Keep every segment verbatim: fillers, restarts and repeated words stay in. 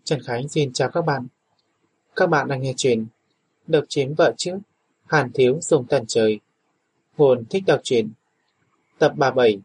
Trần Khánh xin chào các bạn. Các bạn đang nghe chuyện Độc chiếm vợ trước, Hàn thiếu dùng tận trời. Nguồn thích đọc truyện. Tập ba mươi bảy.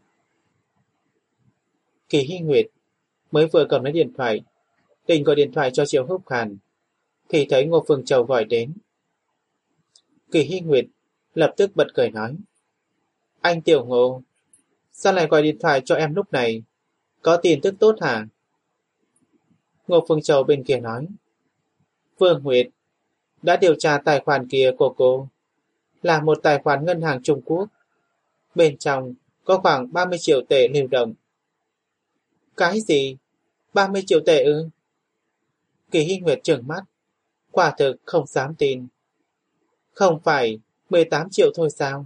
Kỳ Hy Nguyệt mới vừa cầm lấy điện thoại, định gọi điện thoại cho Triệu Húc Hàn, thì thấy Ngô Phương Châu gọi đến. Kỳ Hy Nguyệt lập tức bật cười nói: Anh Tiểu Ngô, sao lại gọi điện thoại cho em lúc này? Có tin tức tốt hả? Ngô Phương Châu bên kia nói: Phương Nguyệt đã điều tra tài khoản kia của cô, là một tài khoản ngân hàng Trung Quốc. Bên trong có khoảng ba mươi triệu tệ lưu động. Cái gì? ba mươi triệu tệ ư? Kỳ Hy Nguyệt trừng mắt, quả thực không dám tin. Không phải mười tám triệu thôi sao?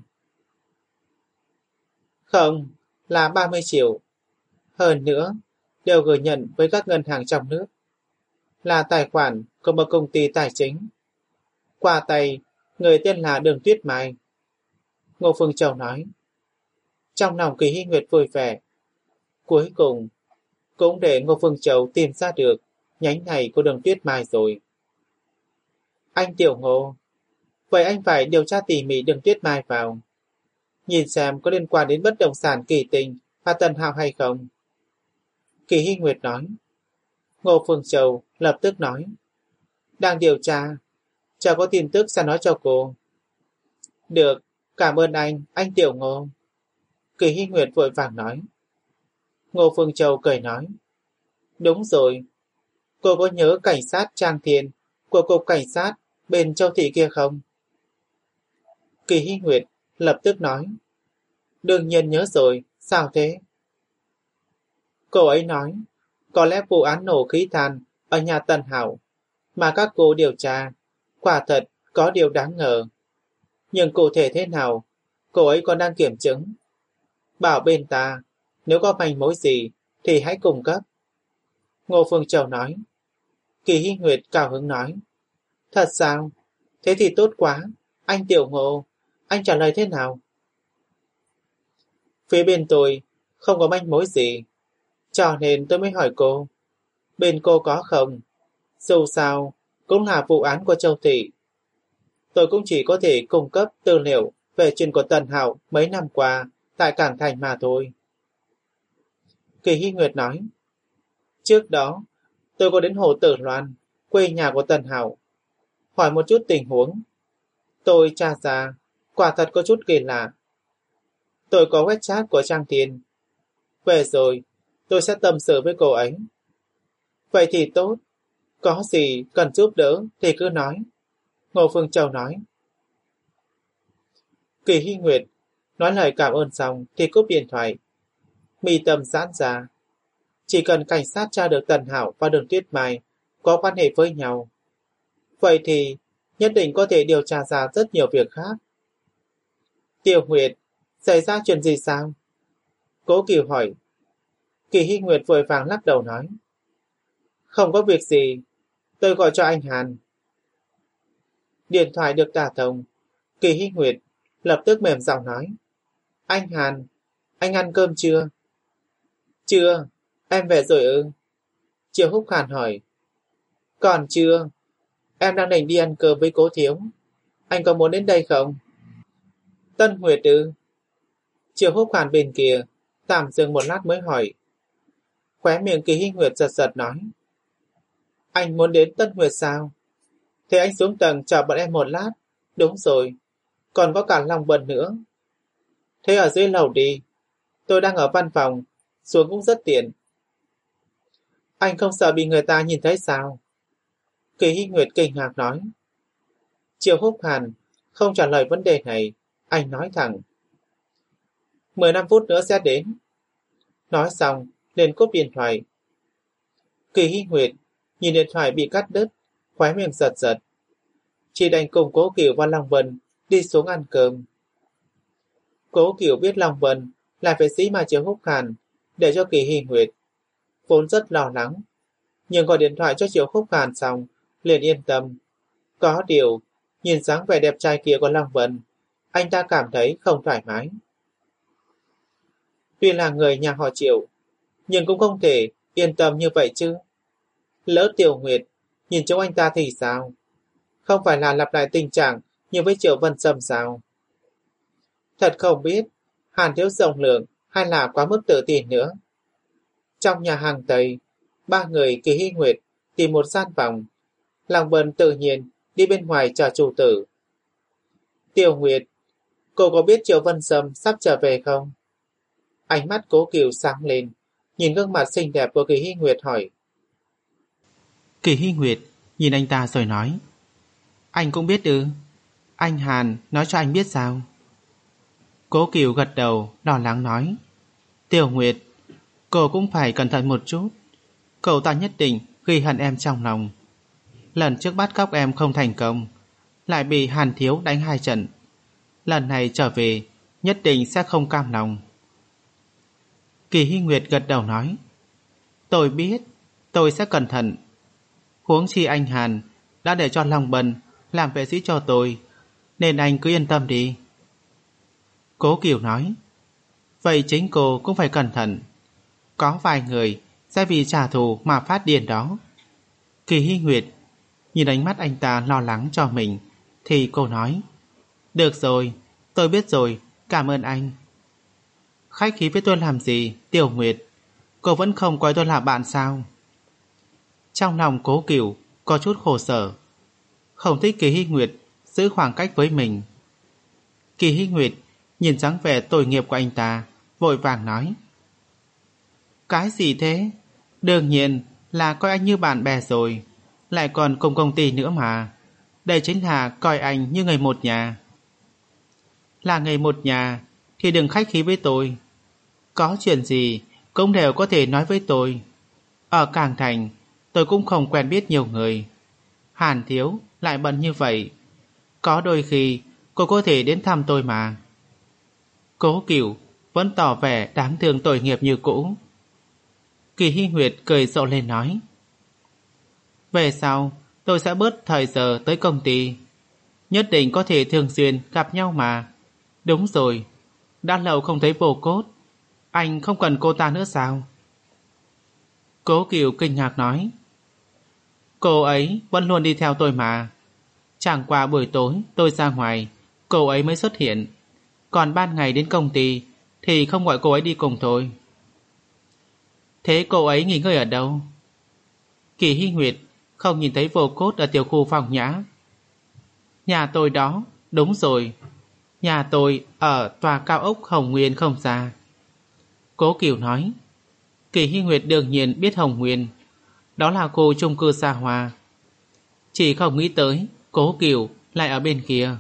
Không, là ba mươi triệu. Hơn nữa, đều gửi nhận với các ngân hàng trong nước. Là tài khoản của một công ty tài chính. Qua tay, người tên là Đường Tuyết Mai. Ngô Phương Châu nói. Trong lòng Kỳ Hy Nguyệt vui vẻ. Cuối cùng, cũng để Ngô Phương Châu tìm ra được nhánh này của Đường Tuyết Mai rồi. Anh Tiểu Ngô, vậy anh phải điều tra tỉ mỉ Đường Tuyết Mai vào. Nhìn xem có liên quan đến bất động sản Kỳ Tình và Tần Hào hay không. Kỳ Hy Nguyệt nói. Ngô Phương Châu lập tức nói. Đang điều tra, chờ có tin tức sẽ nói cho cô. Được, cảm ơn anh, anh Tiểu Ngô. Kỳ Hy Nguyệt vội vàng nói. Ngô Phương Châu cười nói. Đúng rồi, cô có nhớ cảnh sát Trang Thiên của cục cảnh sát bên Châu Thị kia không? Kỳ Hy Nguyệt lập tức nói. Đương nhiên nhớ rồi, sao thế? Cô ấy nói, có lẽ vụ án nổ khí than ở nhà Tần Hảo mà các cô điều tra, quả thật có điều đáng ngờ. Nhưng cụ thể thế nào, cô ấy còn đang kiểm chứng. Bảo bên ta, nếu có manh mối gì thì hãy cung cấp. Ngô Phương Châu nói. Kỳ Hy Nguyệt cao hứng nói. Thật sao? Thế thì tốt quá. Anh Tiểu Ngô, anh trả lời thế nào? Phía bên tôi không có manh mối gì, cho nên tôi mới hỏi cô. Bên cô có không? Dù sao, cũng là vụ án của Châu Thị. Tôi cũng chỉ có thể cung cấp tư liệu về chuyện của Tần Hạo mấy năm qua tại Cảng Thành mà thôi. Kỳ Hy Nguyệt nói. Trước đó, tôi có đến Hồ Tử Loan, quê nhà của Tần Hạo, hỏi một chút tình huống. Tôi tra ra, quả thật có chút kỳ lạ. Tôi có web chat của Trang Thiên. Về rồi, tôi sẽ tâm sự với cô ấy. Vậy thì tốt, có gì cần giúp đỡ thì cứ nói. Ngô Phương Châu nói. Kỳ Hy Nguyệt nói lời cảm ơn xong thì cúp điện thoại. Mi tâm giãn ra. Chỉ cần cảnh sát tra được Tần Hảo và Đường Tuyết Mai có quan hệ với nhau, vậy thì nhất định có thể điều tra ra rất nhiều việc khác. Tiêu Nguyệt, xảy ra chuyện gì sao? Cố Kiều hỏi. Kỳ Hy Nguyệt vội vàng lắc đầu nói. Không có việc gì, tôi gọi cho anh Hàn. Điện thoại được đả thông. Kỳ Hy Nguyệt lập tức mềm giọng nói. Anh Hàn, anh ăn cơm chưa? Chưa, em về rồi ư? Triệu Húc Hàn hỏi. Còn chưa, em đang định đi ăn cơm với Cố Thiếu. Anh có muốn đến đây không? Tân Nguyệt ư? Triệu Húc Hàn bên kia tạm dừng một lát mới hỏi. Khóe miệng Kỳ Hy Nguyệt giật giật nói. Anh muốn đến Tân Nguyệt sao? Thế anh xuống tầng chờ bọn em một lát. Đúng rồi, còn có cả Long Vân nữa. Thế ở dưới lầu đi, tôi đang ở văn phòng, xuống cũng rất tiện. Anh không sợ bị người ta nhìn thấy sao? Kỳ Hy Nguyệt kinh ngạc nói. Triệu Húc Hàn không trả lời vấn đề này, anh nói thẳng. mười lăm phút nữa sẽ đến. Nói xong, liền cúp điện thoại. Kỳ Hy Nguyệt nhìn điện thoại bị cắt đứt, khóe miệng giật giật. Chỉ đành cùng Cố Kiều và Long Vân đi xuống ăn cơm. Cố Kiều biết Long Vân là vệ sĩ mà Triệu Húc Hàn để cho Kỳ Hy Nguyệt, vốn rất lo lắng, nhưng gọi điện thoại cho Triệu Húc Hàn xong liền yên tâm. Có điều, nhìn dáng vẻ đẹp trai kia của Long Vân, anh ta cảm thấy không thoải mái. Tuy là người nhà họ Triệu, nhưng cũng không thể yên tâm như vậy chứ. Lỡ Tiểu Nguyệt nhìn chỗ anh ta thì sao? Không phải là lặp lại tình trạng như với Triệu Vân Sâm sao? Thật không biết Hàn Thiếu rộng lượng hay là quá mức tự tin nữa. Trong nhà hàng Tây, ba người Kỳ Hy Nguyệt tìm một gian phòng. Lòng Bân tự nhiên đi bên ngoài chờ chủ tử. Tiểu Nguyệt, cô có biết Triệu Vân Sâm sắp trở về không? Ánh mắt Cố Cửu sáng lên, nhìn gương mặt xinh đẹp của Kỳ Hy Nguyệt hỏi. Kỳ Hy Nguyệt nhìn anh ta rồi nói, anh cũng biết ư? Anh Hàn nói cho anh biết sao? Cố Cửu gật đầu lo lắng nói, Tiểu Nguyệt, cô cũng phải cẩn thận một chút. Cậu ta nhất định ghi hận em trong lòng. Lần trước bắt cóc em không thành công, lại bị Hàn Thiếu đánh hai trận. Lần này trở về nhất định sẽ không cam lòng. Kỳ Hy Nguyệt gật đầu nói, tôi biết, tôi sẽ cẩn thận. Huống chi anh Hàn đã để cho Long Bân làm vệ sĩ cho tôi, nên anh cứ yên tâm đi. Cố Cửu nói, vậy chính cô cũng phải cẩn thận. Có vài người sẽ vì trả thù mà phát điên đó. Kỳ Hy Nguyệt nhìn ánh mắt anh ta lo lắng cho mình, thì cô nói, được rồi, tôi biết rồi, cảm ơn anh. Khách khí với tôi làm gì, Tiểu Nguyệt? Cô vẫn không coi tôi là bạn sao? Trong lòng Cố Cửu có chút khổ sở, không thích Kỳ Hy Nguyệt giữ khoảng cách với mình. Kỳ Hy Nguyệt nhìn dáng vẻ tội nghiệp của anh ta, vội vàng nói, cái gì thế? Đương nhiên là coi anh như bạn bè rồi, lại còn cùng công ty nữa mà. Đây chính là coi anh như người một nhà. Là người một nhà thì đừng khách khí với tôi. Có chuyện gì cũng đều có thể nói với tôi. Ở Cảng Thành tôi cũng không quen biết nhiều người. Hàn Thiếu lại bận như vậy, có đôi khi cô có thể đến thăm tôi mà. Cố Cửu vẫn tỏ vẻ đáng thương tội nghiệp như cũ. Kỳ Hy Nguyệt cười rộ lên nói, về sau tôi sẽ bớt thời giờ tới công ty, nhất định có thể thường xuyên gặp nhau mà. Đúng rồi, đã lâu không thấy Vô Cốt, anh không cần cô ta nữa sao? Cố Cửu kinh ngạc nói, cô ấy vẫn luôn đi theo tôi mà. Chẳng qua buổi tối tôi ra ngoài, cô ấy mới xuất hiện, còn ban ngày đến công ty thì không gọi cô ấy đi cùng thôi. Thế cô ấy nghỉ ngơi ở đâu? Kỳ Hy Nguyệt không nhìn thấy Vô Cốt ở tiểu khu phòng nhã. Nhà tôi đó, đúng rồi, nhà tôi ở tòa cao ốc Hồng Nguyên không xa. Cố Cửu nói, Kỳ Hy Nguyệt đương nhiên biết Hồng Nguyên, đó là khu chung cư xa hoa. Chỉ không nghĩ tới Cố Cửu lại ở bên kia.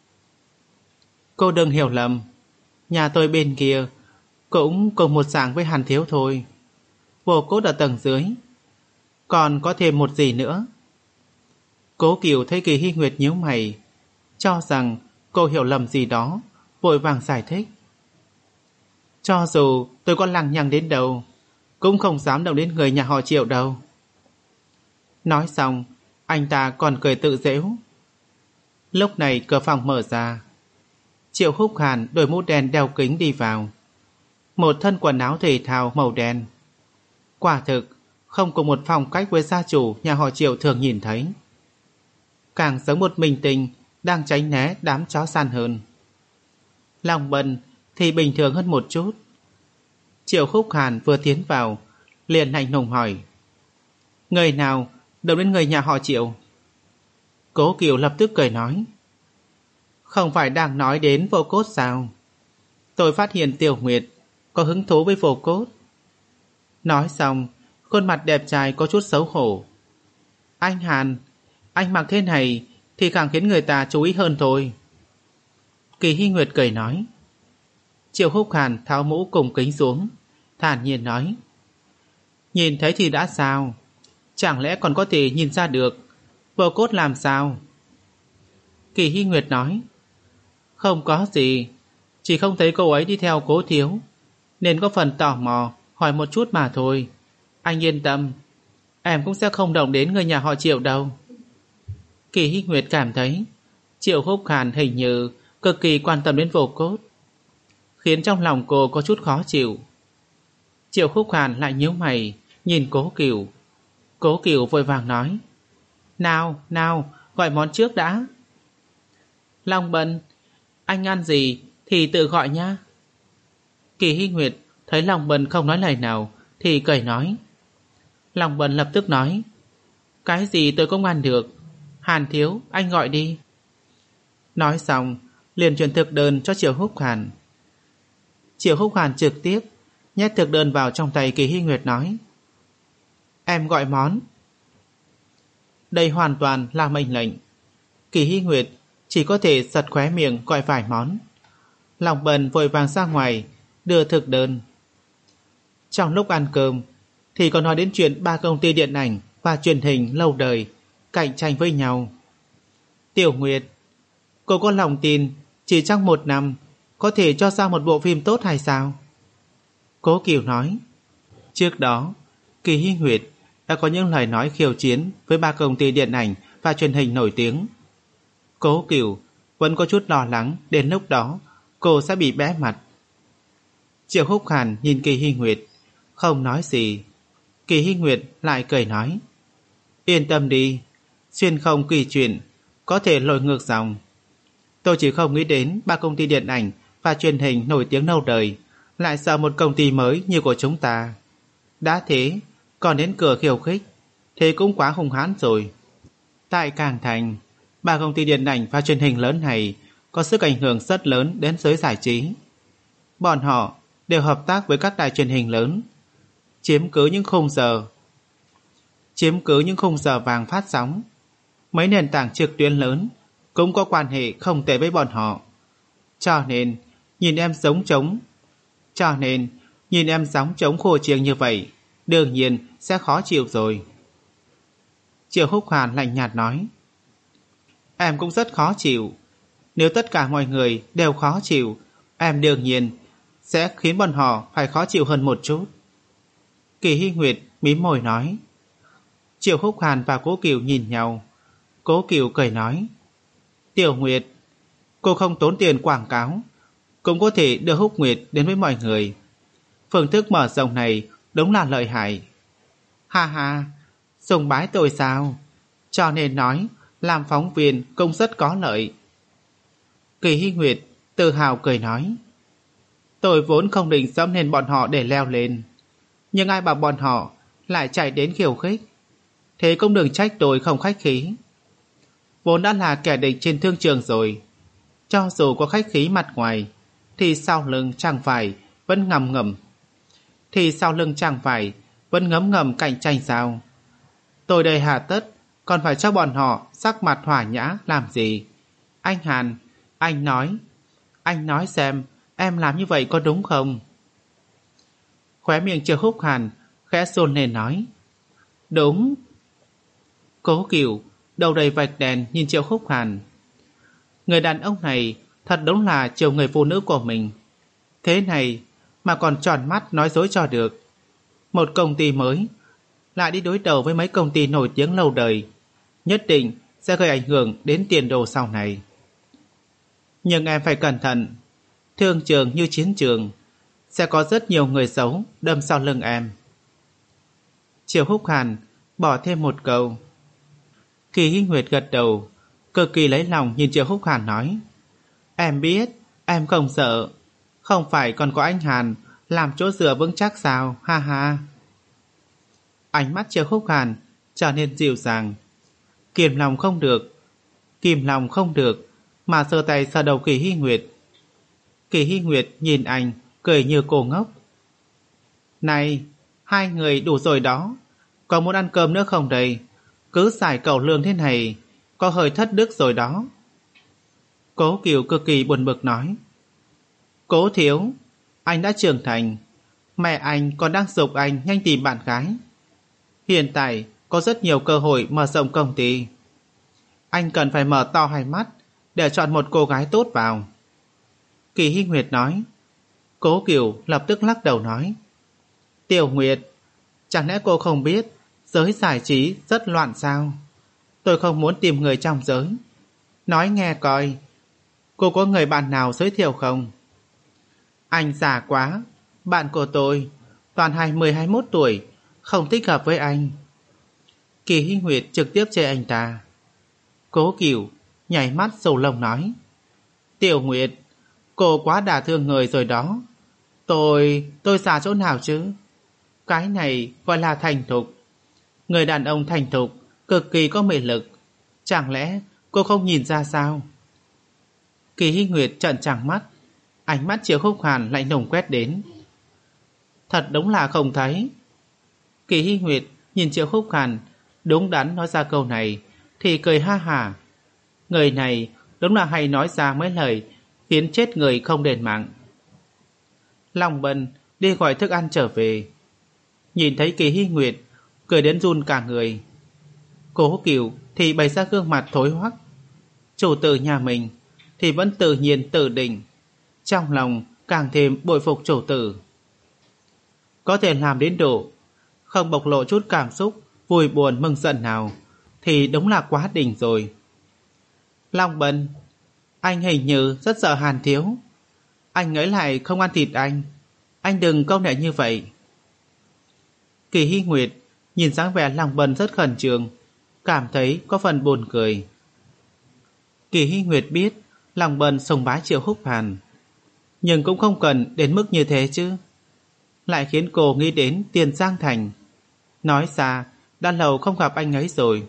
Cô đừng hiểu lầm, nhà tôi bên kia cũng cùng một dạng với Hàn Thiếu thôi. Vô Cốt ở tầng dưới, còn có thêm một gì nữa. Cố Cửu thấy Kỳ Hy Nguyệt nhíu mày, cho rằng cô hiểu lầm gì đó, vội vàng giải thích, cho dù tôi có lằng nhằng đến đâu cũng không dám động đến người nhà họ Triệu đâu. Nói xong anh ta còn cười tự giễu. Lúc này cửa phòng mở ra, Triệu Húc Hàn đội mũ đen đeo kính đi vào, một thân quần áo thể thao màu đen. Quả thực không cùng một phong cách với gia chủ nhà họ Triệu thường nhìn thấy, càng giống một minh tinh đang tránh né đám chó săn hơn. Long Bân thì bình thường hơn một chút. Triệu Húc Hàn vừa tiến vào liền lạnh lùng hỏi, người nào động đến người nhà họ Triệu? Cố Cửu lập tức cười nói, không phải đang nói đến Vô Cốt sao? Tôi phát hiện Tiểu Nguyệt có hứng thú với Vô Cốt. Nói xong, khuôn mặt đẹp trai có chút xấu hổ. Anh Hàn, anh mặc thế này thì càng khiến người ta chú ý hơn thôi. Kỳ Hy Nguyệt cười nói. Triệu Húc Hàn tháo mũ cùng kính xuống, thản nhiên nói, nhìn thấy thì đã sao? Chẳng lẽ còn có thể nhìn ra được Vô Cốt làm sao? Kỳ Hy Nguyệt nói, không có gì, chỉ không thấy cô ấy đi theo Cố thiếu, nên có phần tò mò hỏi một chút mà thôi. Anh yên tâm, em cũng sẽ không động đến người nhà họ Triệu đâu. Kỳ Hy Nguyệt cảm thấy Triệu Húc Hàn hình như cực kỳ quan tâm đến Vô Cốt, khiến trong lòng cô có chút khó chịu. Triệu Húc Hàn lại nhíu mày nhìn Cố Cửu. Cố Cửu vội vàng nói, Nào, nào, gọi món trước đã. Long Bân, anh ăn gì thì tự gọi nha. Kỳ Hy Nguyệt thấy Long Bân không nói lời nào thì cười nói. Long Bân lập tức nói, cái gì tôi cũng ăn được. Hàn thiếu, anh gọi đi. Nói xong liền chuyển thực đơn cho Triệu Húc Hàn. Triệu Húc Hàn trực tiếp nhét thực đơn vào trong tay Kỳ Hy Nguyệt nói, em gọi món. Đây hoàn toàn là mệnh lệnh. Kỳ Hy Nguyệt chỉ có thể giật khóe miệng gọi vài món. Long Bân vội vàng ra ngoài đưa thực đơn. Trong lúc ăn cơm thì còn nói đến chuyện ba công ty điện ảnh và truyền hình lâu đời cạnh tranh với nhau. Tiểu Nguyệt, cô có lòng tin chỉ trong một năm có thể cho ra một bộ phim tốt hay sao? Cố Cửu nói. Trước đó Kỳ Hy Nguyệt đã có những lời nói khiêu chiến với ba công ty điện ảnh và truyền hình nổi tiếng. Cố Cửu vẫn có chút lo lắng đến lúc đó cô sẽ bị bẽ mặt. Triệu Húc Hàn nhìn Kỳ Hy Nguyệt không nói gì. Kỳ Hy Nguyệt lại cười nói, yên tâm đi, xuyên không kỳ chuyện có thể lội ngược dòng. Tôi chỉ không nghĩ đến ba công ty điện ảnh và truyền hình nổi tiếng lâu đời lại sợ một công ty mới như của chúng ta. Đã thế còn đến cửa khiêu khích, thế cũng quá hung hãn rồi. Tại Cảng Thành, ba công ty điện ảnh và truyền hình lớn này có sức ảnh hưởng rất lớn đến giới giải trí. Bọn họ đều hợp tác với các đài truyền hình lớn, chiếm cứ những khung giờ chiếm cứ những khung giờ vàng phát sóng. Mấy nền tảng trực tuyến lớn cũng có quan hệ không tệ với bọn họ. Cho nên nhìn em giống trống Cho nên nhìn em giống trống khô chiêng như vậy, đương nhiên sẽ khó chịu rồi. Triệu Húc Hàn lạnh nhạt nói, em cũng rất khó chịu. Nếu tất cả mọi người đều khó chịu, em đương nhiên sẽ khiến bọn họ phải khó chịu hơn một chút. Kỳ Hy Nguyệt mím môi nói. Triệu Húc Hàn và Cố Cửu nhìn nhau. Cố Cửu cười nói, Tiểu Nguyệt, cô không tốn tiền quảng cáo cũng có thể đưa Húc Nguyệt đến với mọi người. Phương thức mở rộng này đúng là lợi hại. Ha ha, sùng bái tôi sao? Cho nên nói làm phóng viên cũng rất có lợi. Kỳ Hy Nguyệt tự hào cười nói, tôi vốn không định dẫm lên bọn họ để leo lên, nhưng ai bảo bọn họ lại chạy đến khiêu khích, thế cũng đừng trách tôi không khách khí. Vốn đã là kẻ địch trên thương trường rồi, cho dù có khách khí mặt ngoài thì sau lưng chẳng phải vẫn ngầm ngầm thì sau lưng chẳng phải vẫn ngấm ngầm cạnh tranh sao? Tôi đây hà tất còn phải cho bọn họ sắc mặt hòa nhã làm gì? Anh Hàn, anh nói anh nói xem em làm như vậy có đúng không? Khóe miệng Triệu Húc Hàn khẽ run lên nói, đúng. Cố Cửu đầu đầy vạch đèn nhìn Triệu Húc Hàn. Người đàn ông này thật đúng là chiều người phụ nữ của mình. Thế này mà còn tròn mắt nói dối cho được. Một công ty mới lại đi đối đầu với mấy công ty nổi tiếng lâu đời, nhất định sẽ gây ảnh hưởng đến tiền đồ sau này. Nhưng em phải cẩn thận, thương trường như chiến trường, sẽ có rất nhiều người xấu đâm sau lưng em. Triệu Húc Hàn bỏ thêm một câu. Kỳ Hy Nguyệt gật đầu, cực kỳ lấy lòng nhìn Triệu Húc Hàn nói, em biết, em không sợ. Không phải còn có anh Hàn làm chỗ dựa vững chắc sao, ha ha. Ánh mắt Triệu Húc Hàn trở nên dịu dàng. Kiềm lòng không được, kìm lòng không được mà giơ tay sờ đầu Kỳ Hy Nguyệt. Kỳ Hy Nguyệt nhìn anh cười như cô ngốc. Này, hai người đủ rồi đó, có muốn ăn cơm nữa không đây? Cứ xài cầu lương thế này có hơi thất đức rồi đó. Cố Cửu cực kỳ buồn bực nói, Cố thiếu, anh đã trưởng thành, mẹ anh còn đang giục anh nhanh tìm bạn gái. Hiện tại có rất nhiều cơ hội mở rộng công ty, anh cần phải mở to hai mắt để chọn một cô gái tốt vào. Kỳ Hy Nguyệt nói. Cố Cửu lập tức lắc đầu nói, Tiểu Nguyệt, chẳng lẽ cô không biết giới giải trí rất loạn sao? Tôi không muốn tìm người trong giới. Nói nghe coi, cô có người bạn nào giới thiệu không? Anh già quá, bạn của tôi toàn hai mươi hai mươi mốt tuổi, không thích hợp với anh. Kỳ Hy Nguyệt trực tiếp chê anh ta. Cố Cửu nhảy mắt sầu lông nói: Tiểu Nguyệt, cô quá đả thương người rồi đó. Tôi, tôi xa chỗ nào chứ? Cái này gọi là thành thục. Người đàn ông thành thục, cực kỳ có mị lực. Chẳng lẽ cô không nhìn ra sao? Kỳ Hy Nguyệt trợn trắng mắt, ánh mắt Triệu Khúc Hàn lạnh lùng quét đến. Thật đúng là không thấy. Kỳ Hy Nguyệt nhìn Triệu Khúc Hàn đúng đắn nói ra câu này thì cười ha hả. Người này đúng là hay nói ra mấy lời khiến chết người không đền mạng. Long Bân đi gọi thức ăn trở về, nhìn thấy Kỳ Hy Nguyệt cười đến run cả người. Cố Cửu thì bày ra gương mặt thối hoắc, chủ tử nhà mình thì vẫn tự nhiên tự định, trong lòng càng thêm bội phục chủ tử. Có thể làm đến độ không bộc lộ chút cảm xúc vui buồn mừng giận nào thì đúng là quá đỉnh rồi. Long Bân, anh hình như rất sợ Hàn thiếu. Anh ấy lại không ăn thịt anh. Anh đừng công nệ như vậy. Kỳ Hy Nguyệt nhìn dáng vẻ Long Bân rất khẩn trương, cảm thấy có phần buồn cười. Kỳ Hy Nguyệt biết Long Bân sùng bái Triệu Khúc Hàn, nhưng cũng không cần đến mức như thế chứ. Lại khiến cô nghĩ đến Tiền Giang Thành. Nói ra đã lâu không gặp anh ấy rồi.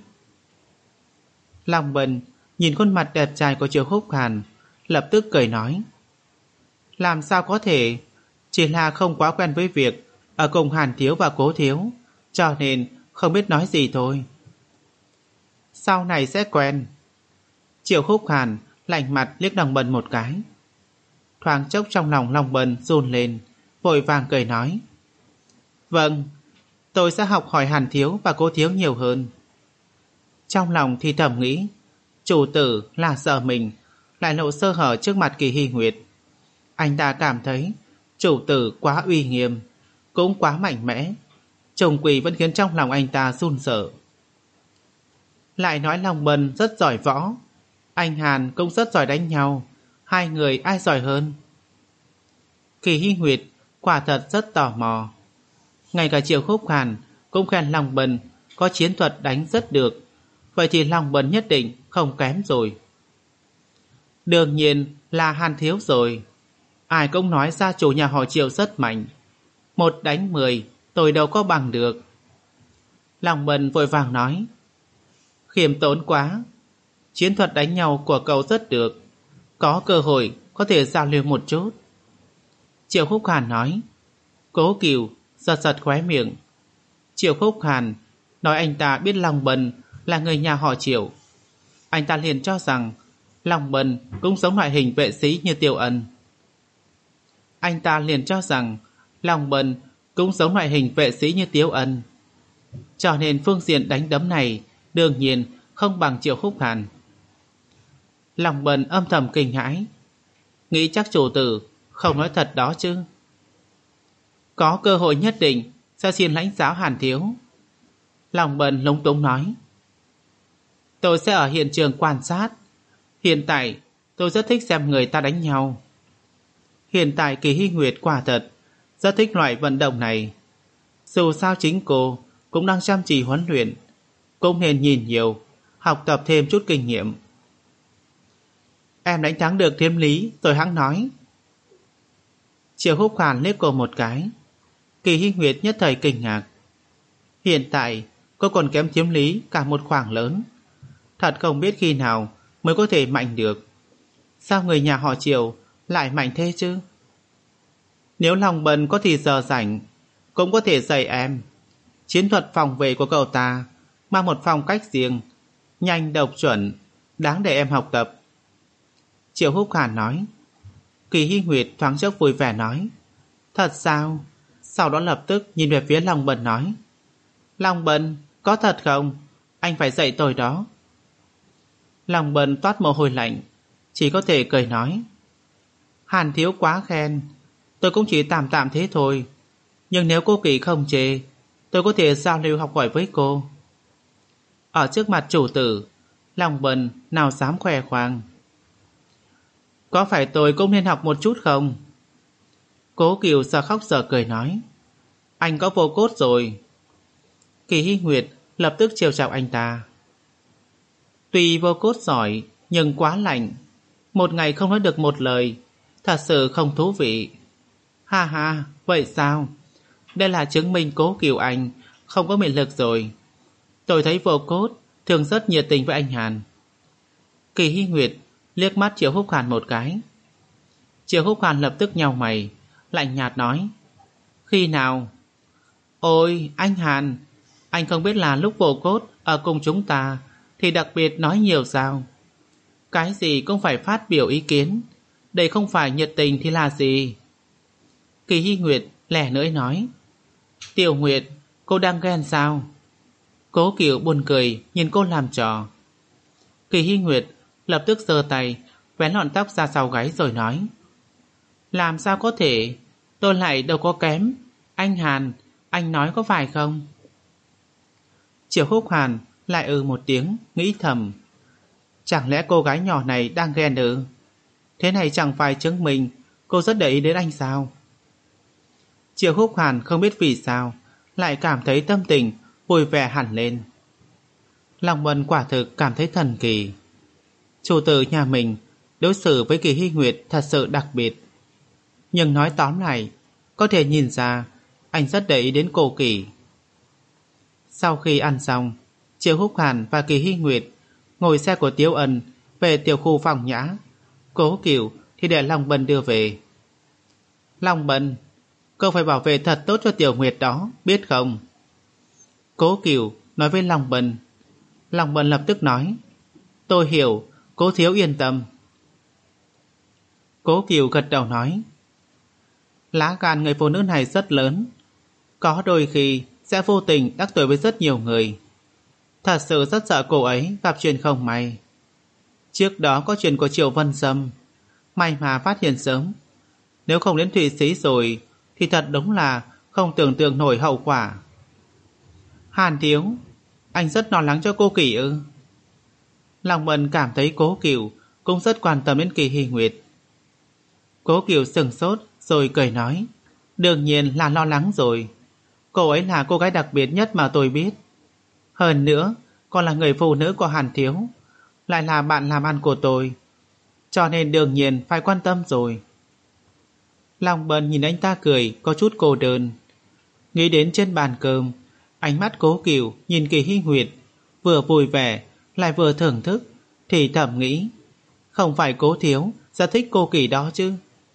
Long Bân nhìn khuôn mặt đẹp trai của Triệu Khúc Hàn, lập tức cười nói: Làm sao có thể, chỉ là không quá quen với việc ở cùng Hàn thiếu và Cố thiếu, cho nên không biết nói gì thôi. Sau này sẽ quen. Triệu Khúc Hàn lạnh mặt liếc Long Bân một cái. Thoáng chốc trong lòng Long Bân run lên, vội vàng cười nói: Vâng, tôi sẽ học hỏi Hàn thiếu và Cố thiếu nhiều hơn. Trong lòng thì thầm nghĩ, chủ tử là sợ mình lại lộ sơ hở trước mặt Kỳ Hy Nguyệt. Anh ta cảm thấy chủ tử quá uy nghiêm, cũng quá mạnh mẽ, trùng quỷ vẫn khiến trong lòng anh ta run sợ. Lại nói Long Bân rất giỏi võ, anh Hàn cũng rất giỏi đánh nhau, hai người ai giỏi hơn? Kỳ Hy Nguyệt quả thật rất tò mò. Ngay cả Triệu Khúc Hàn cũng khen Long Bân có chiến thuật đánh rất được, vậy thì Long Bân nhất định không kém rồi. Đương nhiên là Hàn thiếu rồi. Ai cũng nói gia chủ nhà họ Triệu rất mạnh, một đánh mười tôi đâu có bằng được. Long Bân vội vàng nói: Khiêm tốn quá, chiến thuật đánh nhau của cậu rất được, có cơ hội có thể giao lưu một chút. Triệu Khúc Hàn nói. Cố Cửu giật giật khóe miệng. Triệu Khúc Hàn nói anh ta biết Long Bân là người nhà họ Triệu, anh ta liền cho rằng Long Bân cũng giống loại hình vệ sĩ như Tiêu Ân. Anh ta liền cho rằng Long Bân cũng giống loại hình vệ sĩ như Tiêu Ân, cho nên phương diện đánh đấm này đương nhiên không bằng Triệu Khúc Hàn. Long Bân âm thầm kinh hãi, nghĩ chắc chủ tử không nói thật đó chứ. Có cơ hội nhất định sẽ xin lãnh giáo Hàn thiếu. Long Bân lúng túng nói: Tôi sẽ ở hiện trường quan sát. Hiện tại tôi rất thích xem người ta đánh nhau. Hiện tại Kỳ Hy Nguyệt quả thật rất thích loại vận động này. Dù sao chính cô cũng đang chăm chỉ huấn luyện, cũng nên nhìn nhiều, học tập thêm chút kinh nghiệm. Em đánh thắng được Thiếm Lý rồi hẵng nói. Triệu Khúc Hàn liếc cô một cái. Kỳ Hy Nguyệt nhất thời kinh ngạc. Hiện tại cô còn kém Thiếm Lý cả một khoảng lớn, thật không biết khi nào mới có thể mạnh được. Sao người nhà họ Triệu lại mạnh thế chứ? Nếu Long Bân có thì giờ rảnh cũng có thể dạy em. Chiến thuật phòng vệ của cậu ta mang một phong cách riêng, nhanh độc chuẩn, đáng để em học tập. Triệu Húc Hàn nói. Kỳ Hy Nguyệt thoáng chốc vui vẻ nói: Thật sao? Sau đó lập tức nhìn về phía Long Bân nói: Long Bân, có thật không? Anh phải dạy tôi đó. Long Bân toát mồ hôi lạnh, chỉ có thể cười nói: Hàn thiếu quá khen, tôi cũng chỉ tạm tạm thế thôi. Nhưng nếu cô Kỳ không chê, tôi có thể giao lưu học hỏi với cô. Ở trước mặt chủ tử, Long Bân nào dám khoe khoang. Có phải tôi cũng nên học một chút không? Cố Kiều giờ khóc giờ cười nói: Anh có vô cốt rồi. Kỳ Hy Nguyệt lập tức trêu chọc anh ta. Tuy Vô Cốt giỏi, nhưng quá lạnh. Một ngày không nói được một lời, thật sự không thú vị. Ha ha, vậy sao? Đây là chứng minh Cố Kiều anh không có mị lực rồi. Tôi thấy Vô Cốt thường rất nhiệt tình với anh Hàn. Kỳ Hy Nguyệt liếc mắt Triệu Húc Hàn một cái. Triệu Húc Hàn lập tức nhàu mày, lạnh nhạt nói: Khi nào? Ôi, anh Hàn, anh không biết là lúc Vô Cốt ở cùng chúng ta thì đặc biệt nói nhiều sao? Cái gì cũng phải phát biểu ý kiến, đây không phải nhiệt tình thì là gì? Kỳ Hy Nguyệt lẻ lưỡi nói: Tiểu Nguyệt, cô đang ghen sao? Cố Kiều buồn cười nhìn cô làm trò. Kỳ Hy Nguyệt lập tức giơ tay vén lọn tóc ra sau gáy rồi nói: Làm sao có thể? Tôi lại đâu có kém. Anh Hàn, anh nói có phải không? Triệu Húc Hàn lại ừ một tiếng, nghĩ thầm: Chẳng lẽ cô gái nhỏ này đang ghen ư? Thế này chẳng phải chứng minh cô rất để ý đến anh sao? Triệu Húc Hàn không biết vì sao lại cảm thấy tâm tình vui vẻ hẳn lên. Lòng Bân quả thực cảm thấy thần kỳ. Chủ tử nhà mình đối xử với Kỳ Hy Nguyệt thật sự đặc biệt. Nhưng nói tóm lại, có thể nhìn ra anh rất để ý đến cô Kỳ. Sau khi ăn xong, Triệu Húc Hàn và Kỳ Hy Nguyệt ngồi xe của Tiếu Ân về tiểu khu Phòng Nhã. Cố Kiều thì để Long Bân đưa về. Long Bân, cậu phải bảo vệ thật tốt cho Tiểu Nguyệt đó, biết không? Cố Kiều nói với Long Bân. Long Bân lập tức nói: Tôi hiểu, Cố thiếu yên tâm. Cố Kiều gật đầu nói: Lá gan người phụ nữ này rất lớn, có đôi khi sẽ vô tình đắc tội với rất nhiều người. Thật sự rất sợ cô ấy gặp chuyện không may. Trước đó có chuyện của Triệu Vân Sâm, may mà phát hiện sớm. Nếu không đến Thụy Sĩ rồi thì thật đúng là không tưởng tượng nổi hậu quả. Hàn thiếu, anh rất lo lắng cho cô Kỳ ư? Lòng Bân cảm thấy Cố Kiều cũng rất quan tâm đến Kỳ Hy Nguyệt. Cố Kiều sừng sốt rồi cười nói: Đương nhiên là lo lắng rồi. Cô ấy là cô gái đặc biệt nhất mà tôi biết. Hơn nữa còn là người phụ nữ của Hàn thiếu, lại là bạn làm ăn của tôi, cho nên đương nhiên phải quan tâm rồi. Long Bân nhìn anh ta cười có chút cô đơn. Nghĩ đến trên bàn cơm, ánh mắt Cố Kiều nhìn Kỳ Hy Nguyệt vừa vui vẻ lại vừa thưởng thức, thì thầm nghĩ: Không phải Cố thiếu rất thích cô Kỳ đó chứ?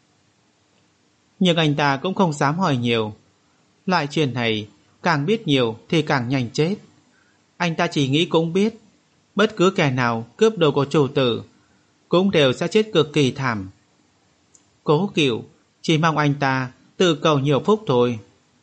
Nhưng anh ta cũng không dám hỏi nhiều. Loại chuyện này càng biết nhiều thì càng nhanh chết. Anh ta chỉ nghĩ cũng biết, bất cứ kẻ nào cướp đồ của chủ tử cũng đều sẽ chết cực kỳ thảm. Cố Kiều chỉ mong anh ta tự cầu nhiều phúc thôi.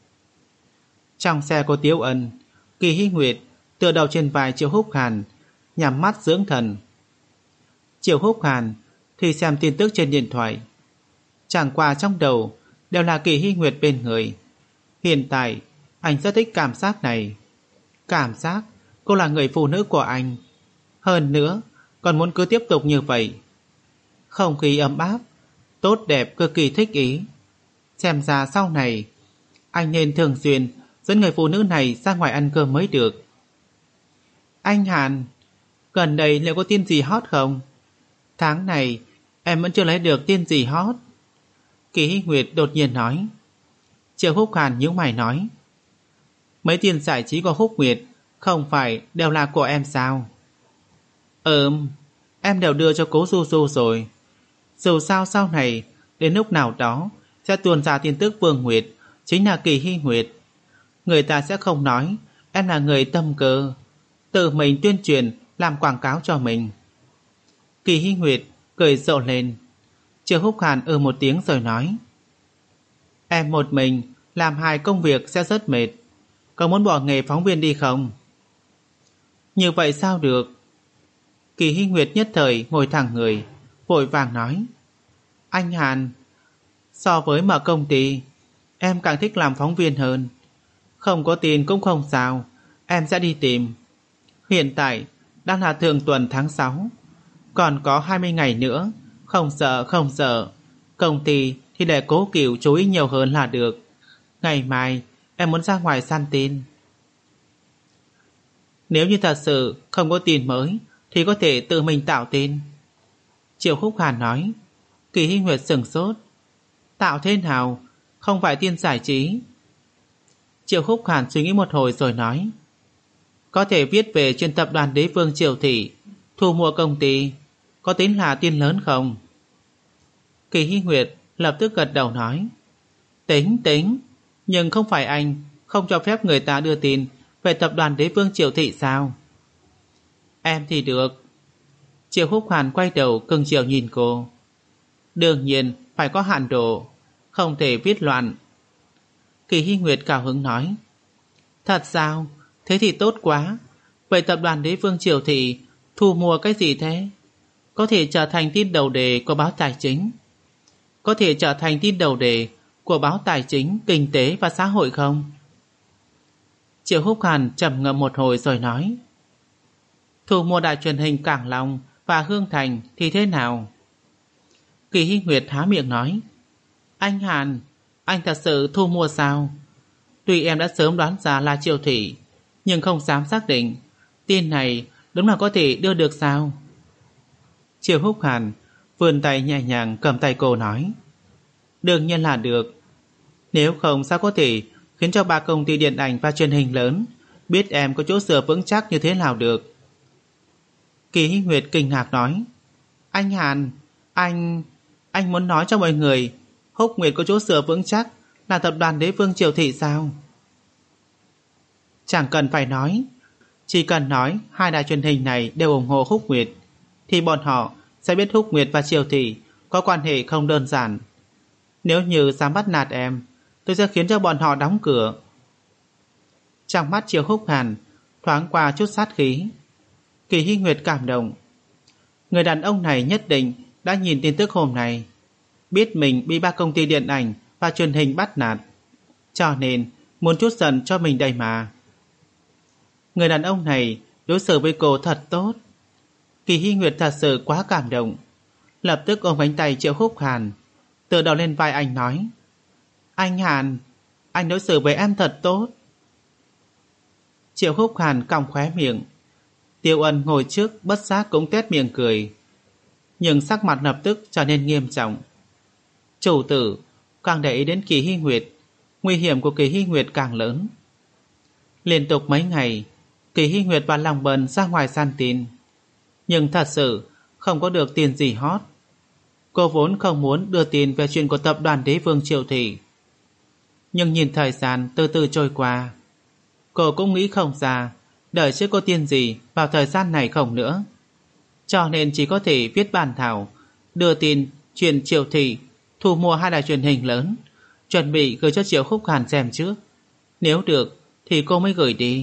Trong xe của Tiếu Ân, Kỳ Hy Nguyệt tựa đầu trên vai Triệu Húc Hàn, nhắm mắt dưỡng thần. Triệu Húc Hàn thì xem tin tức trên điện thoại. Chẳng qua trong đầu đều là Kỳ Hy Nguyệt bên người. Hiện tại anh rất thích cảm giác này. Cảm giác cô là người phụ nữ của anh. Hơn nữa còn muốn cứ tiếp tục như vậy. Không khí ấm áp, tốt đẹp, cực kỳ thích ý. Xem ra sau này anh nên thường xuyên dẫn người phụ nữ này ra ngoài ăn cơm mới được. Anh Hàn, gần đây liệu có tin gì hot không? Tháng này em vẫn chưa lấy được tin gì hot. Kỳ Hy Nguyệt đột nhiên nói. Triệu Húc Hàn nhíu mày nói: Mấy tin giải trí của Húc Nguyệt không phải đều là của em sao? Ừm, em đều đưa cho Cố Du Du rồi. Dù sao sau này đến lúc nào đó sẽ tuôn ra tin tức Vương Nguyệt chính là Kỳ Hy Nguyệt. Người ta sẽ không nói em là người tâm cơ, tự mình tuyên truyền làm quảng cáo cho mình. Kỳ Hy Nguyệt cười rộ lên. Triệu Húc Hàn ừ một tiếng rồi nói: Em một mình làm hai công việc sẽ rất mệt, có muốn bỏ nghề phóng viên đi không? Như vậy sao được? Kỳ Hy Nguyệt nhất thời ngồi thẳng người, vội vàng nói: Anh Hàn, so với mở công ty, em càng thích làm phóng viên hơn. Không có tiền cũng không sao, em sẽ đi tìm. Hiện tại đang là thượng tuần tháng sáu, còn có hai mươi ngày nữa. Không sợ không sợ, công ty thì để Cố Kiều chú ý nhiều hơn là được. Ngày mai em muốn ra ngoài săn tin. Nếu như thật sự không có tin mới thì có thể tự mình tạo tin. Triệu Khúc Hàn nói. Kỳ Hy Nguyệt sửng sốt. Tạo thế nào? Không phải tin giải trí. Triệu Khúc Hàn suy nghĩ một hồi rồi nói. Có thể viết về chuyên tập đoàn Đế Vương Triều Thị thu mua công ty, có tính là tin lớn không? Kỳ Hy Nguyệt lập tức gật đầu nói. Tính tính, nhưng không phải anh không cho phép người ta đưa tin về tập đoàn Đế Vương Triều Thị sao? Em thì được. Triệu Khúc Hàn quay đầu cưng chiều nhìn cô. Đương nhiên phải có hạn độ, không thể viết loạn. Kỳ Hy Nguyệt cao hứng nói. Thật sao? Thế thì tốt quá. Vậy tập đoàn Đế Vương Triều Thị thu mua cái gì thế? Có thể trở thành tin đầu đề của báo tài chính. Có thể trở thành tin đầu đề của báo tài chính, kinh tế và xã hội không? Triệu Húc Hàn trầm ngâm một hồi rồi nói. Thu mua đài truyền hình Cảng Long và Hương Thành thì thế nào? Kỳ Hy Nguyệt há miệng nói. Anh Hàn, anh thật sự thu mua sao? Tuy em đã sớm đoán ra là Triệu Thị, nhưng không dám xác định. Tin này đúng là có thể đưa được sao? Triệu Húc Hàn vươn tay nhẹ nhàng cầm tay cô nói. Đương nhiên là được. Nếu không sao có thể khiến cho ba công ty điện ảnh và truyền hình lớn biết em có chỗ dựa vững chắc như thế nào được. Kỳ Hy Nguyệt kinh ngạc nói. Anh Hàn, anh... anh muốn nói cho mọi người Húc Nguyệt có chỗ dựa vững chắc là tập đoàn Đế Vương Triều Thị sao? Chẳng cần phải nói, chỉ cần nói hai đài truyền hình này đều ủng hộ Húc Nguyệt thì bọn họ sẽ biết Húc Nguyệt và Triều Thị có quan hệ không đơn giản. Nếu như dám bắt nạt em, tôi sẽ khiến cho bọn họ đóng cửa. Trong mắt Triệu Húc Hàn thoáng qua chút sát khí. Kỳ Hy Nguyệt cảm động. Người đàn ông này nhất định đã nhìn tin tức hôm nay, biết mình bị ba công ty điện ảnh và truyền hình bắt nạt, cho nên muốn chút giận cho mình đây mà. Người đàn ông này đối xử với cô thật tốt. Kỳ Hy Nguyệt thật sự quá cảm động, lập tức ôm cánh tay Triệu Húc Hàn, tựa đầu lên vai anh nói. Anh Hàn, anh đối xử với em thật tốt. Triệu Húc Hàn cong khóe miệng. Tiêu Ân ngồi trước bất giác cũng tét miệng cười, nhưng sắc mặt lập tức trở nên nghiêm trọng. Chủ tử càng để ý đến Kỳ Hy Nguyệt, nguy hiểm của Kỳ Hy Nguyệt càng lớn. Liên tục mấy ngày, Kỳ Hy Nguyệt và Lòng Bần ra ngoài săn tin, nhưng thật sự không có được tin gì hot. Cô vốn không muốn đưa tin về chuyện của tập đoàn Đế Vương Triều Thị, nhưng nhìn thời gian từ từ trôi qua, cô cũng nghĩ không ra đợi chưa có tin gì vào thời gian này không nữa, cho nên chỉ có thể viết bản thảo đưa tin chuyện Triều Thị thu mua hai đài truyền hình lớn, chuẩn bị gửi cho Triệu Khúc Hàn xem trước. Nếu được thì cô mới gửi đi.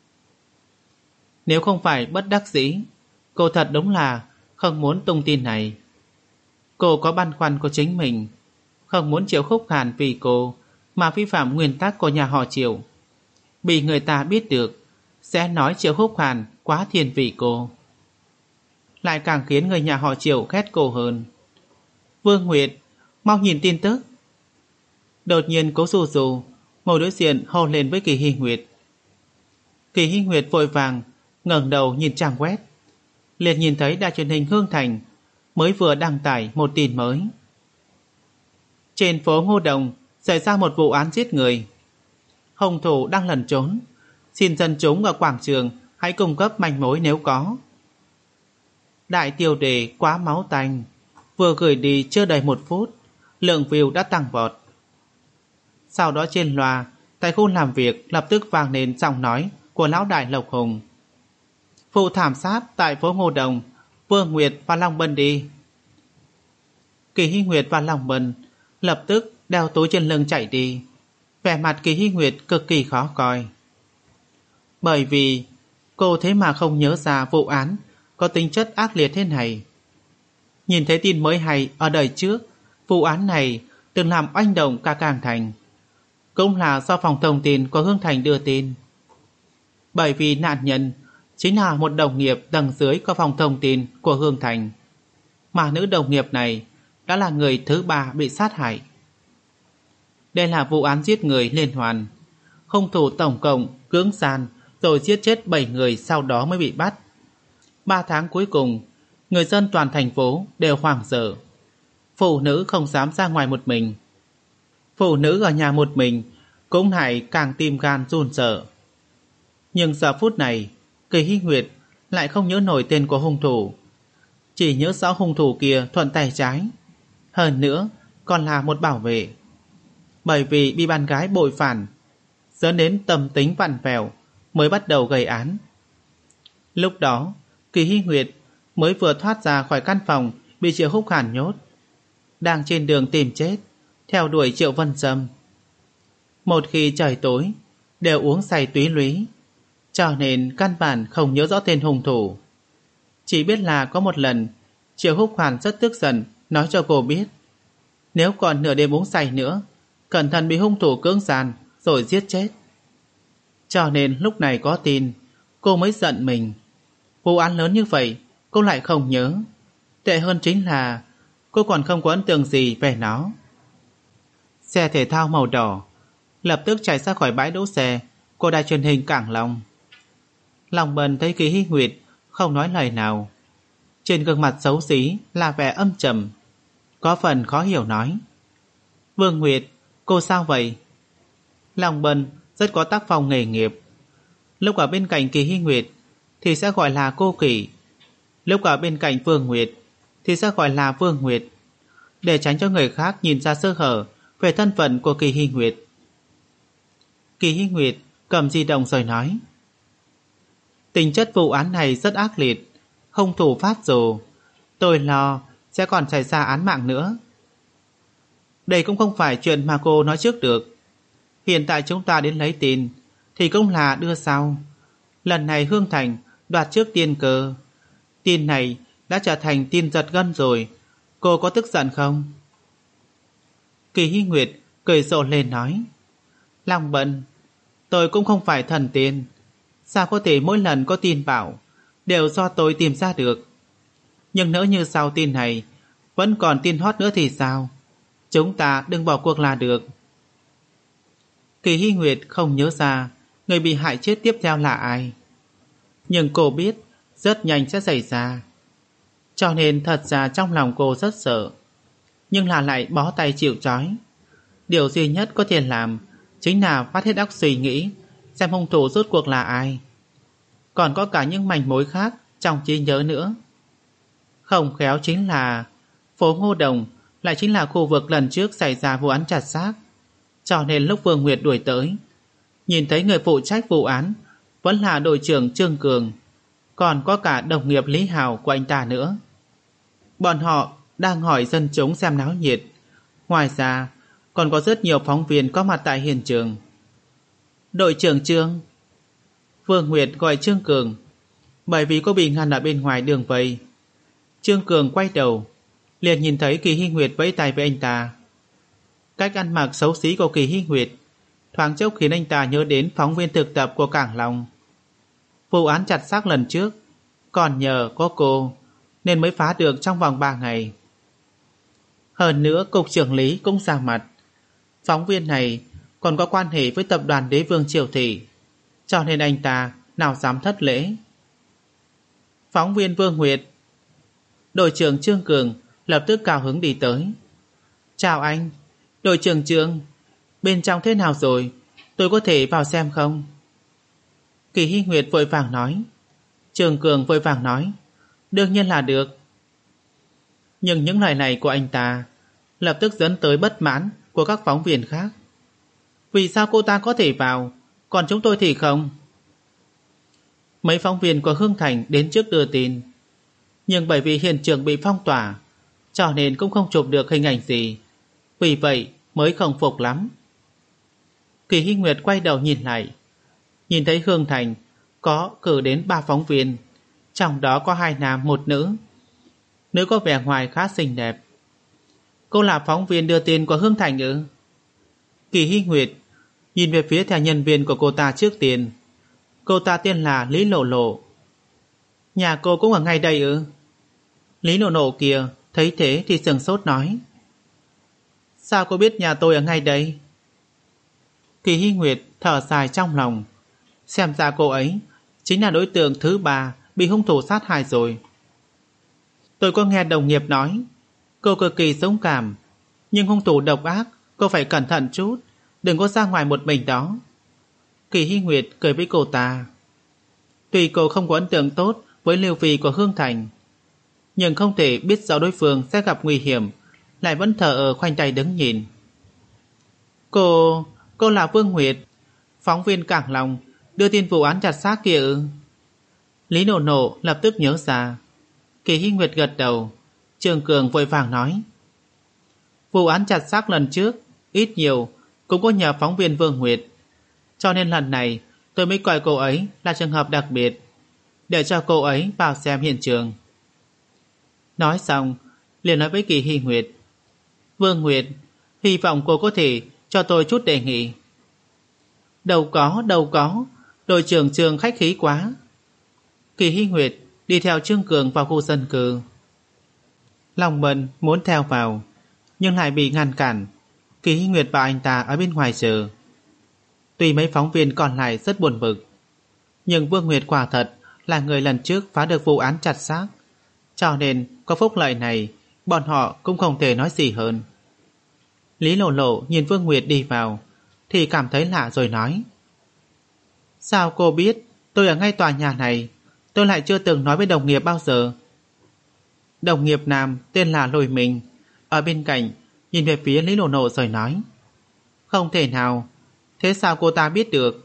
Nếu không phải bất đắc dĩ, cô thật đúng là không muốn tung tin này. Cô có băn khoăn của chính mình, không muốn Triệu Khúc Hàn vì cô mà vi phạm nguyên tắc của nhà họ Triệu. Bị người ta biết được sẽ nói Triệu Khúc Hàn quá thiên vị cô, lại càng khiến người nhà họ Triệu ghét cô hơn. Vương Nguyệt, mau nhìn tin tức. Đột nhiên Cố Dù Dù ngồi đối diện hô lên với Kỳ Hy Nguyệt. Kỳ Hy Nguyệt vội vàng ngẩng đầu nhìn trang web, liền nhìn thấy đài truyền hình Hương Thành mới vừa đăng tải một tin mới. Trên phố Ngô Đồng xảy ra một vụ án giết người. Hung thủ đang lẩn trốn, xin dân chúng ở quảng trường hãy cung cấp manh mối nếu có. Đại tiêu đề quá máu tanh, vừa gửi đi chưa đầy một phút, lượng view đã tăng vọt. Sau đó trên loa, tại khu làm việc lập tức vang lên giọng nói của lão đại Lộc Hùng. Vụ thảm sát tại phố Ngô Đồng, Vương Nguyệt và Long Bân đi. Kỳ Hy Nguyệt và Long Bân lập tức đeo túi trên lưng chạy đi. Vẻ mặt Kỳ Hy Nguyệt cực kỳ khó coi, bởi vì cô thế mà không nhớ ra vụ án có tính chất ác liệt thế này. Nhìn thấy tin mới hay ở đời trước, vụ án này từng làm oanh động cả Cảng Thành, cũng là do phòng thông tin của Hương Thành đưa tin. Bởi vì nạn nhân chính là một đồng nghiệp tầng dưới của phòng thông tin của Hương Thành, mà nữ đồng nghiệp này đã là người thứ ba bị sát hại. Đây là vụ án giết người liên hoàn, hung thủ tổng cộng cưỡng gian rồi giết chết bảy người, sau đó mới bị bắt. Ba tháng cuối cùng, người dân toàn thành phố đều hoảng sợ. Phụ nữ không dám ra ngoài một mình. Phụ nữ ở nhà một mình cũng lại càng tim gan run sợ. Nhưng giờ phút này, Kỳ Hy Nguyệt lại không nhớ nổi tên của hung thủ, chỉ nhớ rõ hung thủ kia thuận tay trái, hơn nữa còn là một bảo vệ. Bởi vì bị bạn gái bội phản dẫn đến tâm tính vặn vẹo mới bắt đầu gây án. Lúc đó Kỳ Hy Nguyệt mới vừa thoát ra khỏi căn phòng bị Triệu Húc Hàn nhốt, đang trên đường tìm chết, theo đuổi Triệu Vân Sâm. Một khi trời tối đều uống say túy lúy, cho nên căn bản không nhớ rõ tên hung thủ. Chỉ biết là có một lần Triệu Húc Hàn rất tức giận, nói cho cô biết nếu còn nửa đêm uống say nữa, cẩn thận bị hung thủ cưỡng gian rồi giết chết. Cho nên lúc này có tin, cô mới giận mình. Vụ án lớn như vậy cô lại không nhớ. Tệ hơn chính là cô còn không có ấn tượng gì về nó. Xe thể thao màu đỏ lập tức chạy ra khỏi bãi đỗ xe của đài truyền hình Cảng Long. Lòng Bần thấy Kỳ Hy Nguyệt không nói lời nào, trên gương mặt xấu xí là vẻ âm trầm, có phần khó hiểu nói: Vương Nguyệt, cô sao vậy? Lòng Bần rất có tác phong nghề nghiệp. Lúc ở bên cạnh Kỳ Hy Nguyệt thì sẽ gọi là cô Kỳ, lúc ở bên cạnh Vương Nguyệt thì sẽ gọi là Vương Nguyệt, để tránh cho người khác nhìn ra sơ hở về thân phận của Kỳ Hy Nguyệt. Kỳ Hy Nguyệt cầm di động rồi nói: Tính chất vụ án này rất ác liệt, hung thủ phát rồ, tôi lo sẽ còn xảy ra án mạng nữa. Đây cũng không phải chuyện mà cô nói trước được. Hiện tại chúng ta đến lấy tin thì cũng là đưa sau. Lần này Hương Thành đoạt trước tiên cơ. Tin này đã trở thành tin giật gân rồi. Cô có tức giận không? Kỳ Hy Nguyệt cười rộ lên nói: Lòng Bận, tôi cũng không phải thần tiên, sao có thể mỗi lần có tin bảo đều do tôi tìm ra được. Nhưng nếu như sau tin này vẫn còn tin hot nữa thì sao? Chúng ta đừng bỏ cuộc là được. Kỳ Hy Nguyệt không nhớ ra người bị hại chết tiếp theo là ai, nhưng cô biết rất nhanh sẽ xảy ra. Cho nên thật ra trong lòng cô rất sợ, nhưng là lại bó tay chịu trói. Điều duy nhất có thể làm chính là phát hết óc suy nghĩ xem hung thủ rốt cuộc là ai. Còn có cả những manh mối khác trong trí nhớ nữa. Không khéo chính là phố Ngô Đồng lại chính là khu vực lần trước xảy ra vụ án chặt xác. Cho nên lúc Vương Nguyệt đuổi tới, nhìn thấy người phụ trách vụ án vẫn là đội trưởng Trương Cường, còn có cả đồng nghiệp Lý Hào của anh ta nữa. Bọn họ đang hỏi dân chúng xem náo nhiệt. Ngoài ra còn có rất nhiều phóng viên có mặt tại hiện trường. Đội trưởng Trương. Vương Nguyệt gọi Trương Cường, bởi vì cô bị ngăn ở bên ngoài đường vây. Trương Cường quay đầu, liền nhìn thấy Kỳ Hy Nguyệt vẫy tay với anh ta. Cách ăn mặc xấu xí của Kỳ Hy Nguyệt thoáng chốc khiến anh ta nhớ đến phóng viên thực tập của Cảng Long. Vụ án chặt xác lần trước còn nhờ có cô nên mới phá được trong vòng ba ngày. Hơn nữa cục trưởng Lý cũng ra mặt. Phóng viên này còn có quan hệ với tập đoàn Đế Vương Triều Thị, cho nên anh ta nào dám thất lễ. Phóng viên Vương Nguyệt. Đội trưởng Trương Cường lập tức cao hứng đi tới. Chào anh, đội trưởng Trương, bên trong thế nào rồi? Tôi có thể vào xem không? Kỳ Hy Nguyệt vội vàng nói. Trương Cường vội vàng nói: Đương nhiên là được. Nhưng những lời này của anh ta lập tức dẫn tới bất mãn của các phóng viên khác. Vì sao cô ta có thể vào, còn chúng tôi thì không? Mấy phóng viên của Hương Thành đến trước đưa tin, nhưng bởi vì hiện trường bị phong tỏa, cho nên cũng không chụp được hình ảnh gì, vì vậy mới không phục lắm. Kỳ Hy Nguyệt quay đầu nhìn lại, nhìn thấy Hương Thành có cử đến ba phóng viên, trong đó có hai nam một nữ. Nữ có vẻ ngoài khá xinh đẹp. Cô là phóng viên đưa tin của Hương Thành ư? Kỳ Hy Nguyệt nhìn về phía theo nhân viên của cô ta trước tiên. Cô ta tên là Lý Lộ Lộ. Nhà cô cũng ở ngay đây ư? Lý Lộ Lộ kia thấy thế thì sửng sốt nói: Sao cô biết nhà tôi ở ngay đây? Kỳ Hy Nguyệt thở dài trong lòng, Xem ra cô ấy chính là đối tượng thứ ba bị hung thủ sát hại rồi. Tôi có nghe đồng nghiệp nói cô cực kỳ dũng cảm, nhưng hung thủ độc ác, cô phải cẩn thận chút, đừng có ra ngoài một mình đó. Kỳ Hy Nguyệt cười với cô ta. Tuy cô không có ấn tượng tốt với Lưu Vi của Hương Thành, nhưng không thể biết rõ đối phương sẽ gặp nguy hiểm, lại vẫn thờ ở khoanh tay đứng nhìn. Cô, cô là Vương Nguyệt, phóng viên Cảng Long đưa tin vụ án chặt xác kia ư? Lý Nổ Nổ lập tức nhớ ra. Kỳ Hy Nguyệt gật đầu. Trương Cường vội vàng nói, vụ án chặt xác lần trước ít nhiều cũng có nhờ phóng viên Vương Nguyệt, cho nên lần này tôi mới coi cô ấy là trường hợp đặc biệt, để cho cô ấy vào xem hiện trường. Nói xong liền nói với Kỳ Hy Nguyệt, Vương Nguyệt, hy vọng cô có thể cho tôi chút đề nghị. Đâu có, đâu có, đội trưởng Trương khách khí quá. Kỳ Hy Nguyệt đi theo Trương Cường vào khu dân cư. Long Mân muốn theo vào, nhưng lại bị ngăn cản. Kỳ Hy Nguyệt và anh ta ở bên ngoài chờ. Tuy mấy phóng viên còn lại rất buồn bực, nhưng Vương Nguyệt quả thật là người lần trước phá được vụ án chặt xác, cho nên có phúc lợi này, bọn họ cũng không thể nói gì hơn. Lý Lộ Lộ nhìn Vương Nguyệt đi vào thì cảm thấy lạ rồi nói, sao cô biết tôi ở ngay tòa nhà này? Tôi lại chưa từng nói với đồng nghiệp bao giờ. Đồng nghiệp nam tên là Lôi Minh ở bên cạnh nhìn về phía Lý Lộ Lộ rồi nói, không thể nào, thế sao cô ta biết được?